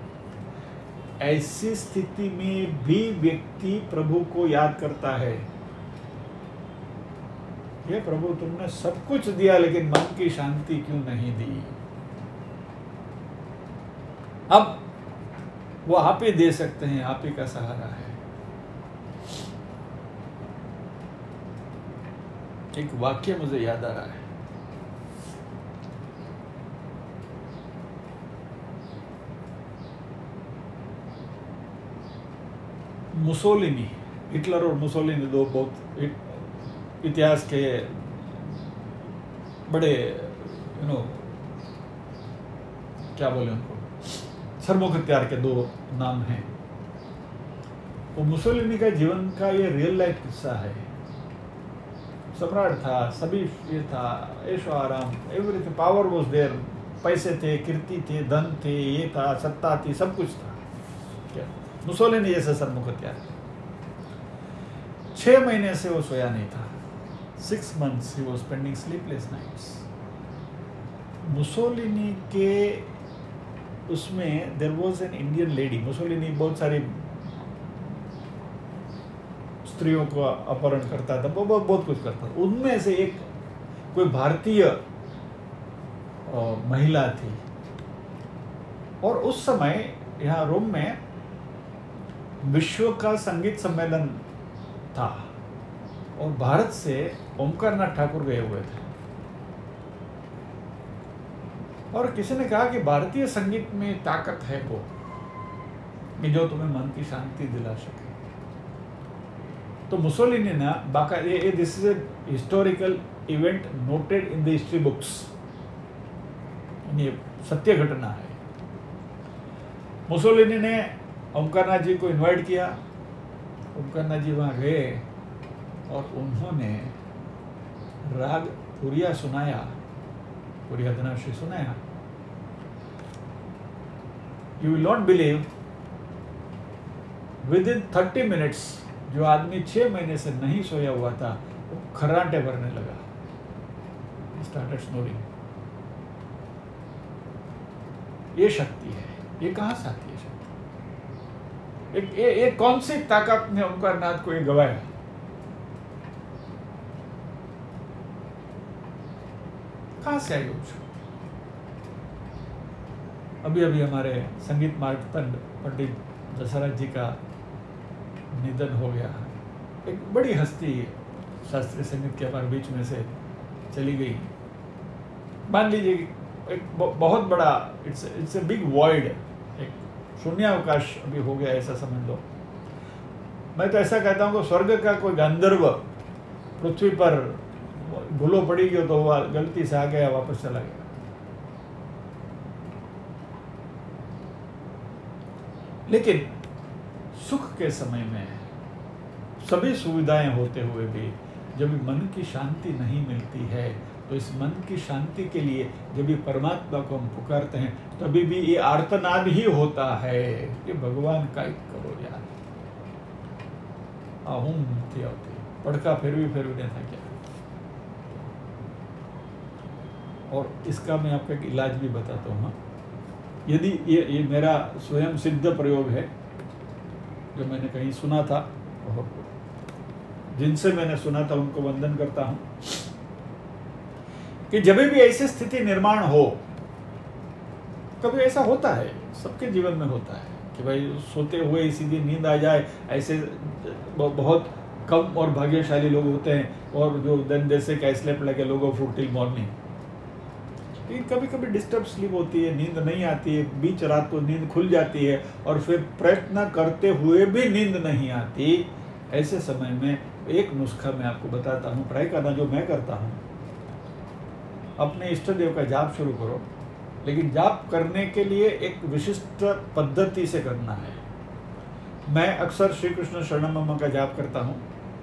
ऐसी स्थिति में भी व्यक्ति प्रभु को याद करता है, हे प्रभु तुमने सब कुछ दिया लेकिन मन की शांति क्यों नहीं दी। अब वो आप ही दे सकते हैं, आप ही का सहारा है। एक वाक्य मुझे याद आ रहा है। मुसोलिनी, हिटलर और मुसोलिनी दो बहुत इतिहास के बड़े क्या बोले उनको, सरमुख हत्यार के दो नाम हैं। वो मुसोलिनी का जीवन का ये रियल लाइफ किस्सा है। सम्राट था, सभी ये था, ऐशो आराम, एवरीथिंग, पावर वाज देयर, पैसे थे, कीर्ति थे, धन थे, ये था, सत्ता थी, सब कुछ था। क्या मुसोलिनी जैसे सरमुख हत्यार। 6 महीने से वो सोया नहीं था। 6 months he was spending sleepless nights. Mussolini के उसमें there was an Indian lady. Mussolini बहुत सारी स्त्रियों को अपहरण करता था, बहुत कुछ करता था। उनमें से एक कोई भारतीय महिला थी, और उस समय यहाँ रोम में विश्व का संगीत सम्मेलन था, और भारत से ओमकारनाथ ठाकुर गए हुए थे। और किसी ने कहा कि भारतीय संगीत में ताकत है वो कि जो तुम्हें मन की शांति दिला सके। तो मुसोलिनी ने बाकायदे, this is a historical event noted in the history books, ये सत्य घटना है। मुसोलिनी ने ओमकारनाथ जी को इनवाइट किया। ओमकारनाथ जी वहाँ गए और उन्होंने राग पुरिया सुनाया, पुरिया धनाश्री सुनाया। You will not believe, within 30 minutes जो आदमी 6 महीने से नहीं सोया हुआ था वो खर्राटे भरने लगा, स्टार्टेड स्नोरिंग। ये शक्ति है, ये कहाँ से आती है शक्ति? एक कौन सी ताकत ने ओमकारनाथ को ये गवाया? कहाँ से आई? अभी अभी हमारे संगीत मार्तंड पंडित दशरथ जी का निधन हो गया। एक बड़ी हस्ती शास्त्रीय संगीत के हमारे बीच में से चली गई। मान लीजिए एक बहुत बड़ा इट्स ए बिग वॉइड, एक शून्यावकाश अभी हो गया, ऐसा समझ लो। मैं तो ऐसा कहता हूँ कि स्वर्ग का कोई गंधर्व पृथ्वी पर भूलो पड़ी गई तो वो गलती से आ गया, वापस चला गया। लेकिन सुख के समय में सभी सुविधाएं होते हुए भी जब मन की शांति नहीं मिलती है, तो इस मन की शांति के लिए जब भी परमात्मा को हम पुकारते हैं, तभी भी ये आर्तनाद ही होता है कि भगवान का करो यार, आहूम थी होती पड़का फिर भी नहीं था क्या। और इसका मैं आपको एक इलाज भी बताता हूँ। यदि ये मेरा स्वयं सिद्ध प्रयोग है, जो मैंने कहीं सुना था, और जिनसे मैंने सुना था उनको वंदन करता हूँ, कि जब भी ऐसी स्थिति निर्माण हो, कभी ऐसा होता है, सबके जीवन में होता है कि भाई सोते हुए सीधी नींद आ जाए, ऐसे बहुत कम और भाग्यशाली लोग होते हैं, और जो दिन जैसे का स्लेप लगे लोगों फॉर टिल मॉर्निंग। लेकिन कभी कभी डिस्टर्ब स्लीप होती है, नींद नहीं आती है, बीच रात को नींद खुल जाती है, और फिर प्रयत्न करते हुए भी नींद नहीं आती। ऐसे समय में एक नुस्खा मैं आपको बताता हूँ, ट्राई करना, जो मैं करता हूँ। अपने इष्ट देव का जाप शुरू करो, लेकिन जाप करने के लिए एक विशिष्ट पद्धति से करना है। मैं अक्सर श्री कृष्ण शरणम मम का जाप करता हूँ,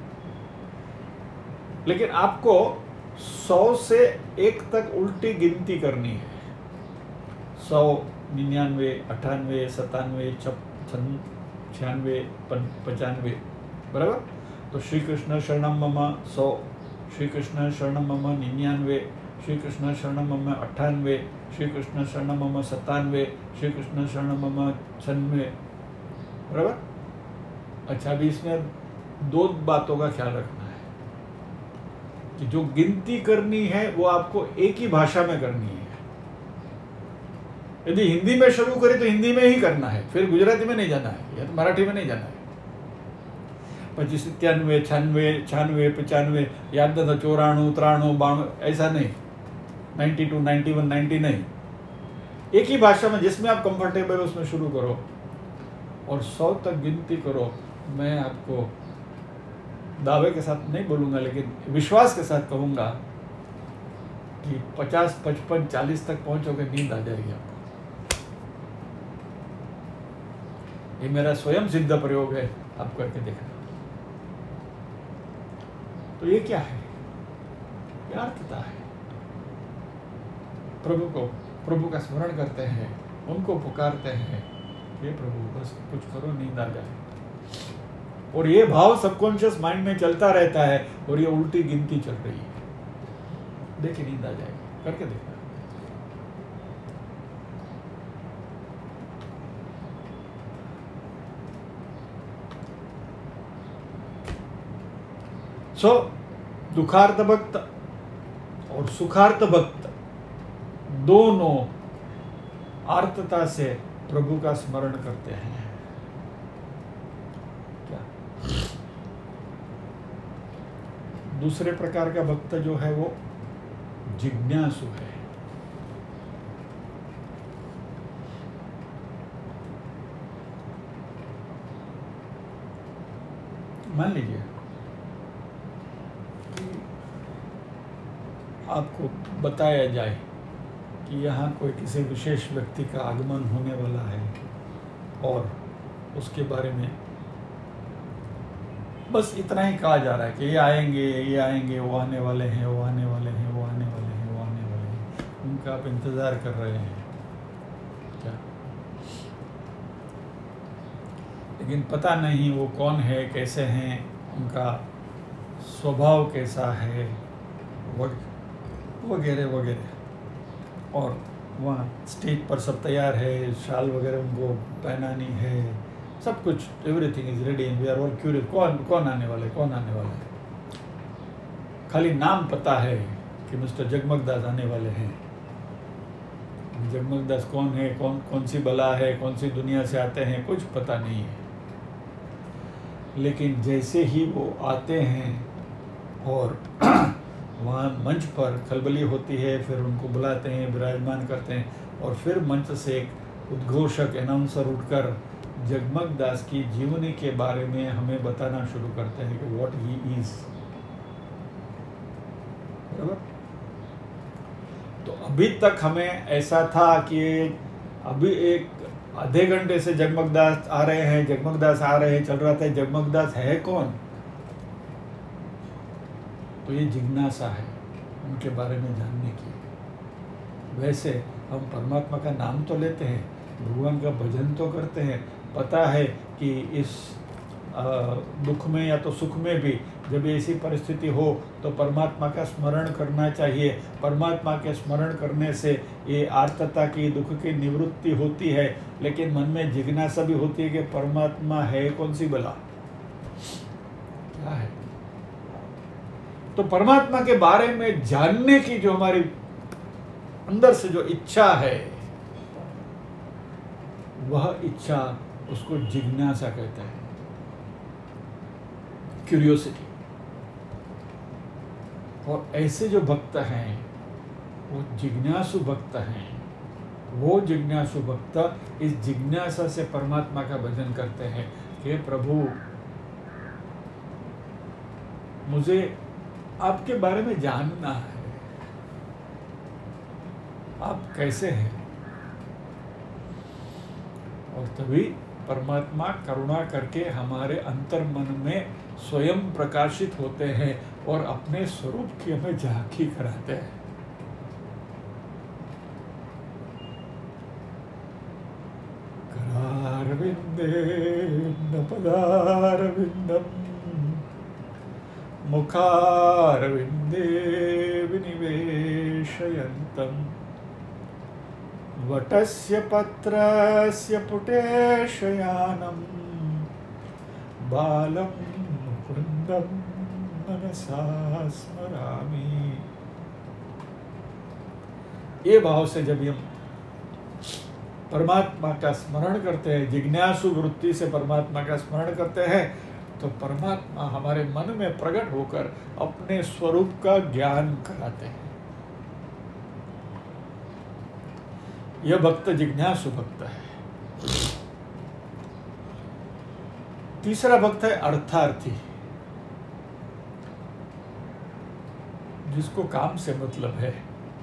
लेकिन आपको 100 से 1 तक उल्टी गिनती करनी है। 100, 99, 98, 97, 96, 95, बराबर। तो श्री कृष्ण शरणम मम 100, श्री कृष्ण शरणम मम 99, श्री कृष्ण शरणम मम 98, श्री कृष्ण शरणम मम 97, श्री कृष्ण शरणम मम 96, बराबर। अच्छा, अभी इसमें 2 बातों का ख्याल रखना है। कि जो गिनती करनी है वो आपको एक ही भाषा में करनी है। यदि हिंदी में शुरू करें तो हिंदी में ही करना है, फिर गुजराती में नहीं जाना है या तो मराठी में नहीं जाना है। 25, 93, 96, 96, 95 याद न था, 94, 93, 92 ऐसा नहीं, 92, 91, 90 नहीं। एक ही भाषा में जिसमें आप कंफर्टेबल हो उसमें शुरू करो और 100 तक गिनती करो। मैं आपको दावे के साथ नहीं बोलूँगा लेकिन विश्वास के साथ कहूँगा कि 50, 55, 40 तक पहुँचोगे, नींद आ जाएगी आपको। ये मेरा स्वयं सिद्ध प्रयोग है, आप करके देखना। तो ये क्या है? ये अर्थता है। प्रभु का स्मरण करते हैं, उनको पुकारते हैं, ये प्रभु बस कुछ करो, नींद आ जाए। और ये भाव सबकॉन्शियस माइंड में चलता रहता है और ये उल्टी गिनती चल रही है। देखिए नींद आ जाएगी, करके देखना। दुखार्थ भक्त और सुखार्थ भक्त दोनों आर्तता से प्रभु का स्मरण करते हैं। क्या दूसरे प्रकार का भक्त जो है वो जिज्ञासु है। मान लीजिए आपको बताया जाए कि यहाँ कोई किसी विशेष व्यक्ति का आगमन होने वाला है और उसके बारे में बस इतना ही कहा जा रहा है कि ये आएंगे, वो आने वाले हैं, वो आने वाले हैं, वो आने वाले हैं, वो आने वाले हैं, उनका आप इंतज़ार कर रहे हैं। क्या? लेकिन पता नहीं वो कौन है, कैसे हैं, उनका स्वभाव कैसा है, वगैरह वगैरह। और वहाँ स्टेज पर सब तैयार है, शाल वगैरह उनको पहनानी है, सब कुछ, everything is ready and we are all curious, कौन आने वाले, कौन आने वाला है। खाली नाम पता है कि मिस्टर जगमग दास आने वाले हैं। जगमग दास कौन है, कौन सी बला है, कौन सी दुनिया से आते हैं, कुछ पता नहीं है। लेकिन जैसे ही वो आते हैं और वहाँ मंच पर खलबली होती है, फिर उनको बुलाते हैं, विराजमान करते हैं और फिर मंच से एक उद्घोषक अनाउंसर उठकर जगमग दास की जीवनी के बारे में हमें बताना शुरू करते हैं कि व्हाट ही इज। बराबर? तो अभी तक हमें ऐसा था कि अभी एक आधे घंटे से जगमग दास आ रहे हैं, जगमग दास आ रहे हैं, चल रहा था, जगमग दास है कौन? तो ये जिज्ञासा है उनके बारे में जानने की। वैसे हम परमात्मा का नाम तो लेते हैं, भगवान का भजन तो करते हैं, पता है कि इस दुख में या तो सुख में भी जब ऐसी परिस्थिति हो तो परमात्मा का स्मरण करना चाहिए। परमात्मा के स्मरण करने से ये आर्तता की, दुख की निवृत्ति होती है। लेकिन मन में जिज्ञासा भी होती है कि परमात्मा है कौन सी बला, क्या है। तो परमात्मा के बारे में जानने की जो हमारी अंदर से जो इच्छा है, वह इच्छा, उसको जिज्ञासा कहते हैं, क्यूरियोसिटी। और ऐसे जो भक्त हैं वो जिज्ञासु भक्त हैं। वो जिज्ञासु भक्त इस जिज्ञासा से परमात्मा का भजन करते हैं कि प्रभु मुझे आपके बारे में जानना है, आप कैसे हैं। और तभी परमात्मा करुणा करके हमारे अंतर मन में स्वयं प्रकाशित होते हैं और अपने स्वरूप की हमें झांकी कराते हैं। करारविंदे न पदारविंदम मुखारविंदे विनिवेशयन्तम् वटस्य पत्रस्य पुटे शयानं बालं मुकुन्दं मनसा स्मरामि। ये भाव से जब हम परमात्मा का स्मरण करते हैं, जिज्ञासु वृत्ति से परमात्मा का स्मरण करते हैं, तो परमात्मा हमारे मन में प्रकट होकर अपने स्वरूप का ज्ञान कराते हैं। यह भक्त जिज्ञासु भक्त है। तीसरा भक्त है अर्थार्थी, जिसको काम से मतलब है।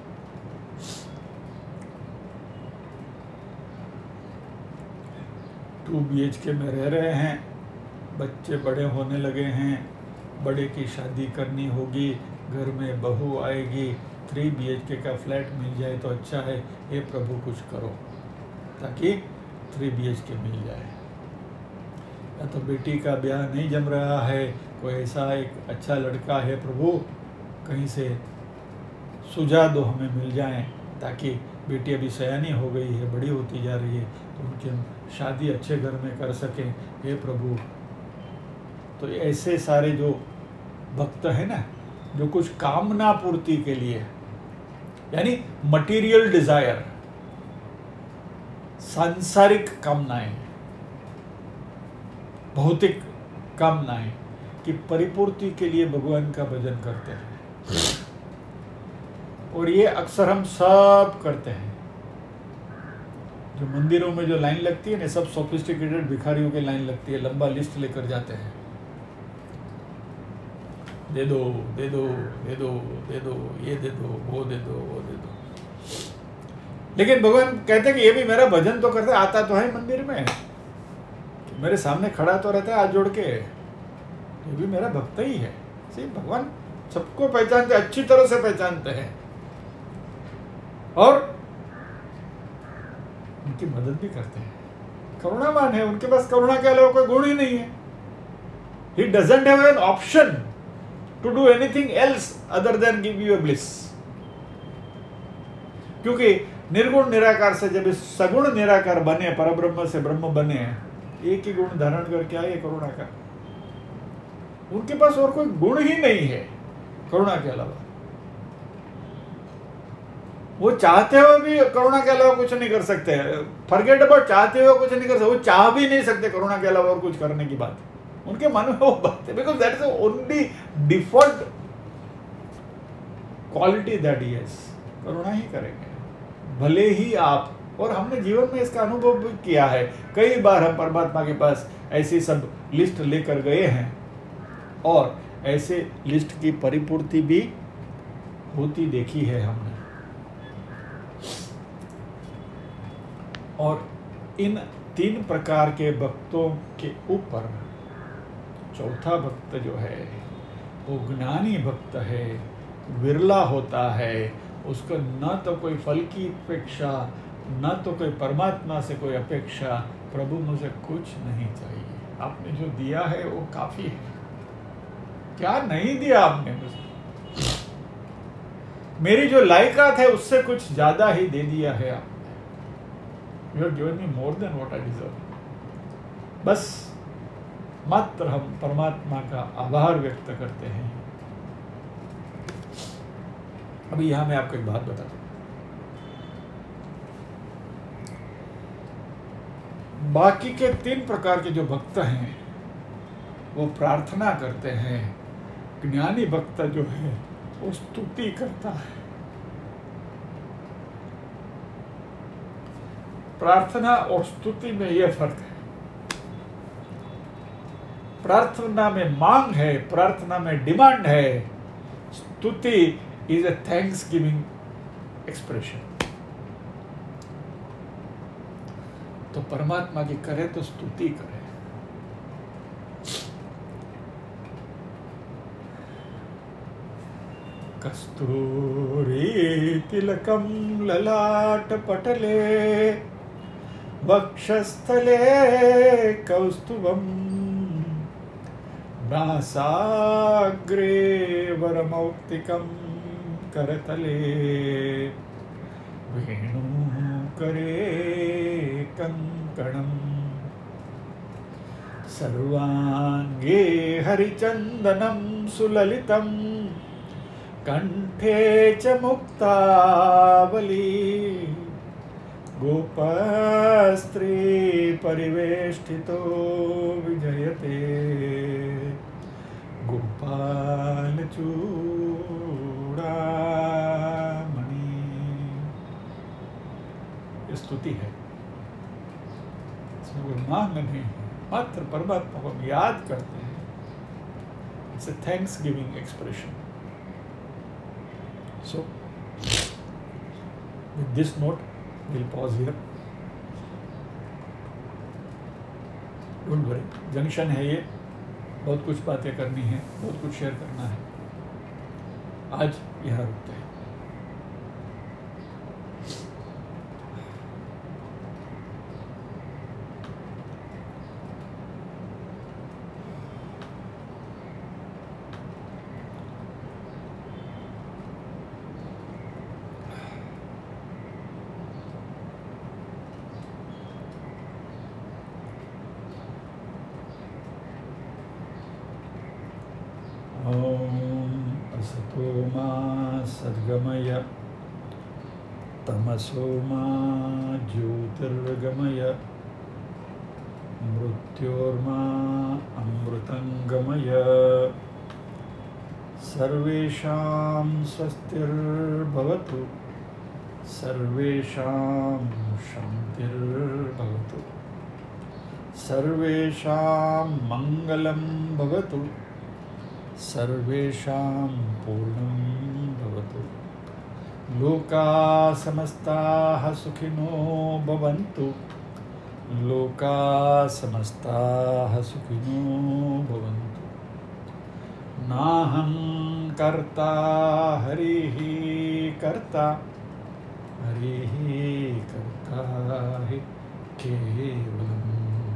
टू BHK में रह रहे हैं, बच्चे बड़े होने लगे हैं, बड़े की शादी करनी होगी, घर में बहू आएगी, 3 BHK का फ्लैट मिल जाए तो अच्छा है, ये प्रभु कुछ करो ताकि 3 BHK मिल जाए। या तो बेटी का ब्याह नहीं जम रहा है, कोई ऐसा एक अच्छा लड़का है प्रभु, कहीं से सुझा दो, हमें मिल जाए, ताकि बेटी अभी सयानी हो गई है, बड़ी होती जा रही है, तो उनकी हम शादी अच्छे घर में कर सकें, हे प्रभु। तो ऐसे सारे जो भक्त है ना, जो कुछ कामना पूर्ति के लिए, यानी मटेरियल डिजायर, सांसारिक कामनाएं, भौतिक कामनाएं की परिपूर्ति के लिए भगवान का भजन करते हैं। और ये अक्सर हम सब करते हैं। जो मंदिरों में जो लाइन लगती है ना, सब सोफिस्टिकेटेड भिखारियों की लाइन लगती है, लंबा लिस्ट लेकर जाते हैं, दे दो दे दो दे दो दे दो, ये दे दो, वो दे दो, वो दे दो। लेकिन भगवान कहते हैं कि ये भी मेरा भजन तो करते, आता तो है मंदिर में, मेरे सामने खड़ा तो रहता है हाथ जोड़ के, ये भी मेरा भक्त ही है। सिर्फ भगवान सबको पहचानते, अच्छी तरह से पहचानते हैं और उनकी मदद भी करते हैं। करुणावान है, उनके पास करुणा के अलावा कोई गुण ही नहीं है। He doesn't have an option to do anything else other than give you a bliss। क्योंकि निर्गुण निराकार से जब इस सगुण निराकार बने, परब्रह्म से ब्रह्म बने, एक ही गुण धारण करके आए, करुणा का। उनके पास और कोई गुण ही नहीं है करुणा के अलावा। वो चाहते हुए भी करुणा के अलावा कुछ नहीं कर सकते। फॉरगेट अबाउट चाहते हुए कुछ नहीं कर सकते, वो चाह भी नहीं सकते करुणा के अलावा और कुछ करने की बात। उनके मन में वो बात है, because that is only default quality that he has. करुणा ही करेंगे भले ही आप, और हमने जीवन में इसका अनुभव भी किया है। कई बार हम परमात्मा के पास ऐसी सब लिस्ट लेकर गए हैं और ऐसे लिस्ट की परिपूर्ति भी होती देखी है हमने। और इन 3 प्रकार के भक्तों के ऊपर चौथा भक्त जो है वो ज्ञानी भक्त है, विरला होता है। उसको न तो कोई फल की अपेक्षा, न तो कोई परमात्मा से कोई अपेक्षा, प्रभु मुझे कुछ नहीं चाहिए, आपने जो दिया है वो काफी है। क्या नहीं दिया आपने मुझे, मेरी जो लायकात है उससे कुछ ज्यादा ही दे दिया है आपने। You have given me more than what I deserve। बस मात्र हम परमात्मा का आभार व्यक्त करते हैं। अभी यहां मैं आपको एक बात बताता हूं। बाकी के 3 प्रकार के जो भक्त हैं वो प्रार्थना करते हैं। ज्ञानी भक्त जो है वो स्तुति करता है। प्रार्थना और स्तुति में यह फर्क है। प्रार्थना में मांग है, प्रार्थना में डिमांड है। स्तुति is a thanksgiving expression. तो परमात्मा की करे तो स्तुति करे। कस्तूरी तिलकम ललाट पटले वक्षस्थले कौस्तुभम नासाग्रे वरमौक्तिकं करतले वेणुकरे कंकणं सर्वांगे हरिचंदनं सुललितं कंठे च मुक्तावली गोपस्त्री परिवेष्टितो विजयते गोपालचूड़ामणि। ये स्तुति है, इसमें कोई मांग नहीं है, मात्र परमात्मा को हम याद करते हैं। It's a thanksgiving expression. So with this note we'll pause here. Don't worry, junction है ये, बहुत कुछ बातें करनी है, बहुत कुछ शेयर करना है। आज यहाँ रुकते हैं। असतो मा सद्गमय तमसो मा ज्योतिर्गमय मृत्योर्मा अमृतंगमय। सर्वेषां स्वस्तिर्भवतु, सर्वेषां शान्तिर्भवतु, सर्वेषां मंगलं भवतु, सर्वेषां पूर्णं भवतु। लोकाः समस्ताः सुखिनो भवन्तु, लोकाः समस्ताः सुखिनो भवन्तु। नाहं कर्ता हरिः कर्ता, हरिः कर्ता हि केवलम्।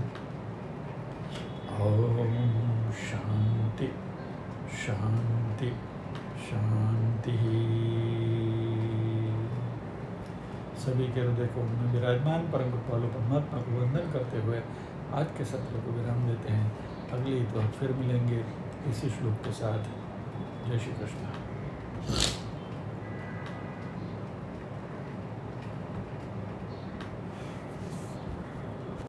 ॐ शान्ति शांति शांति। सभी के हृदय को में विराजमान परम कृपालु परमात्मा को वंदन करते हुए आज के सत्र को विराम देते हैं। अगली इतवार फिर मिलेंगे इसी श्लोक के साथ। जय श्री कृष्ण।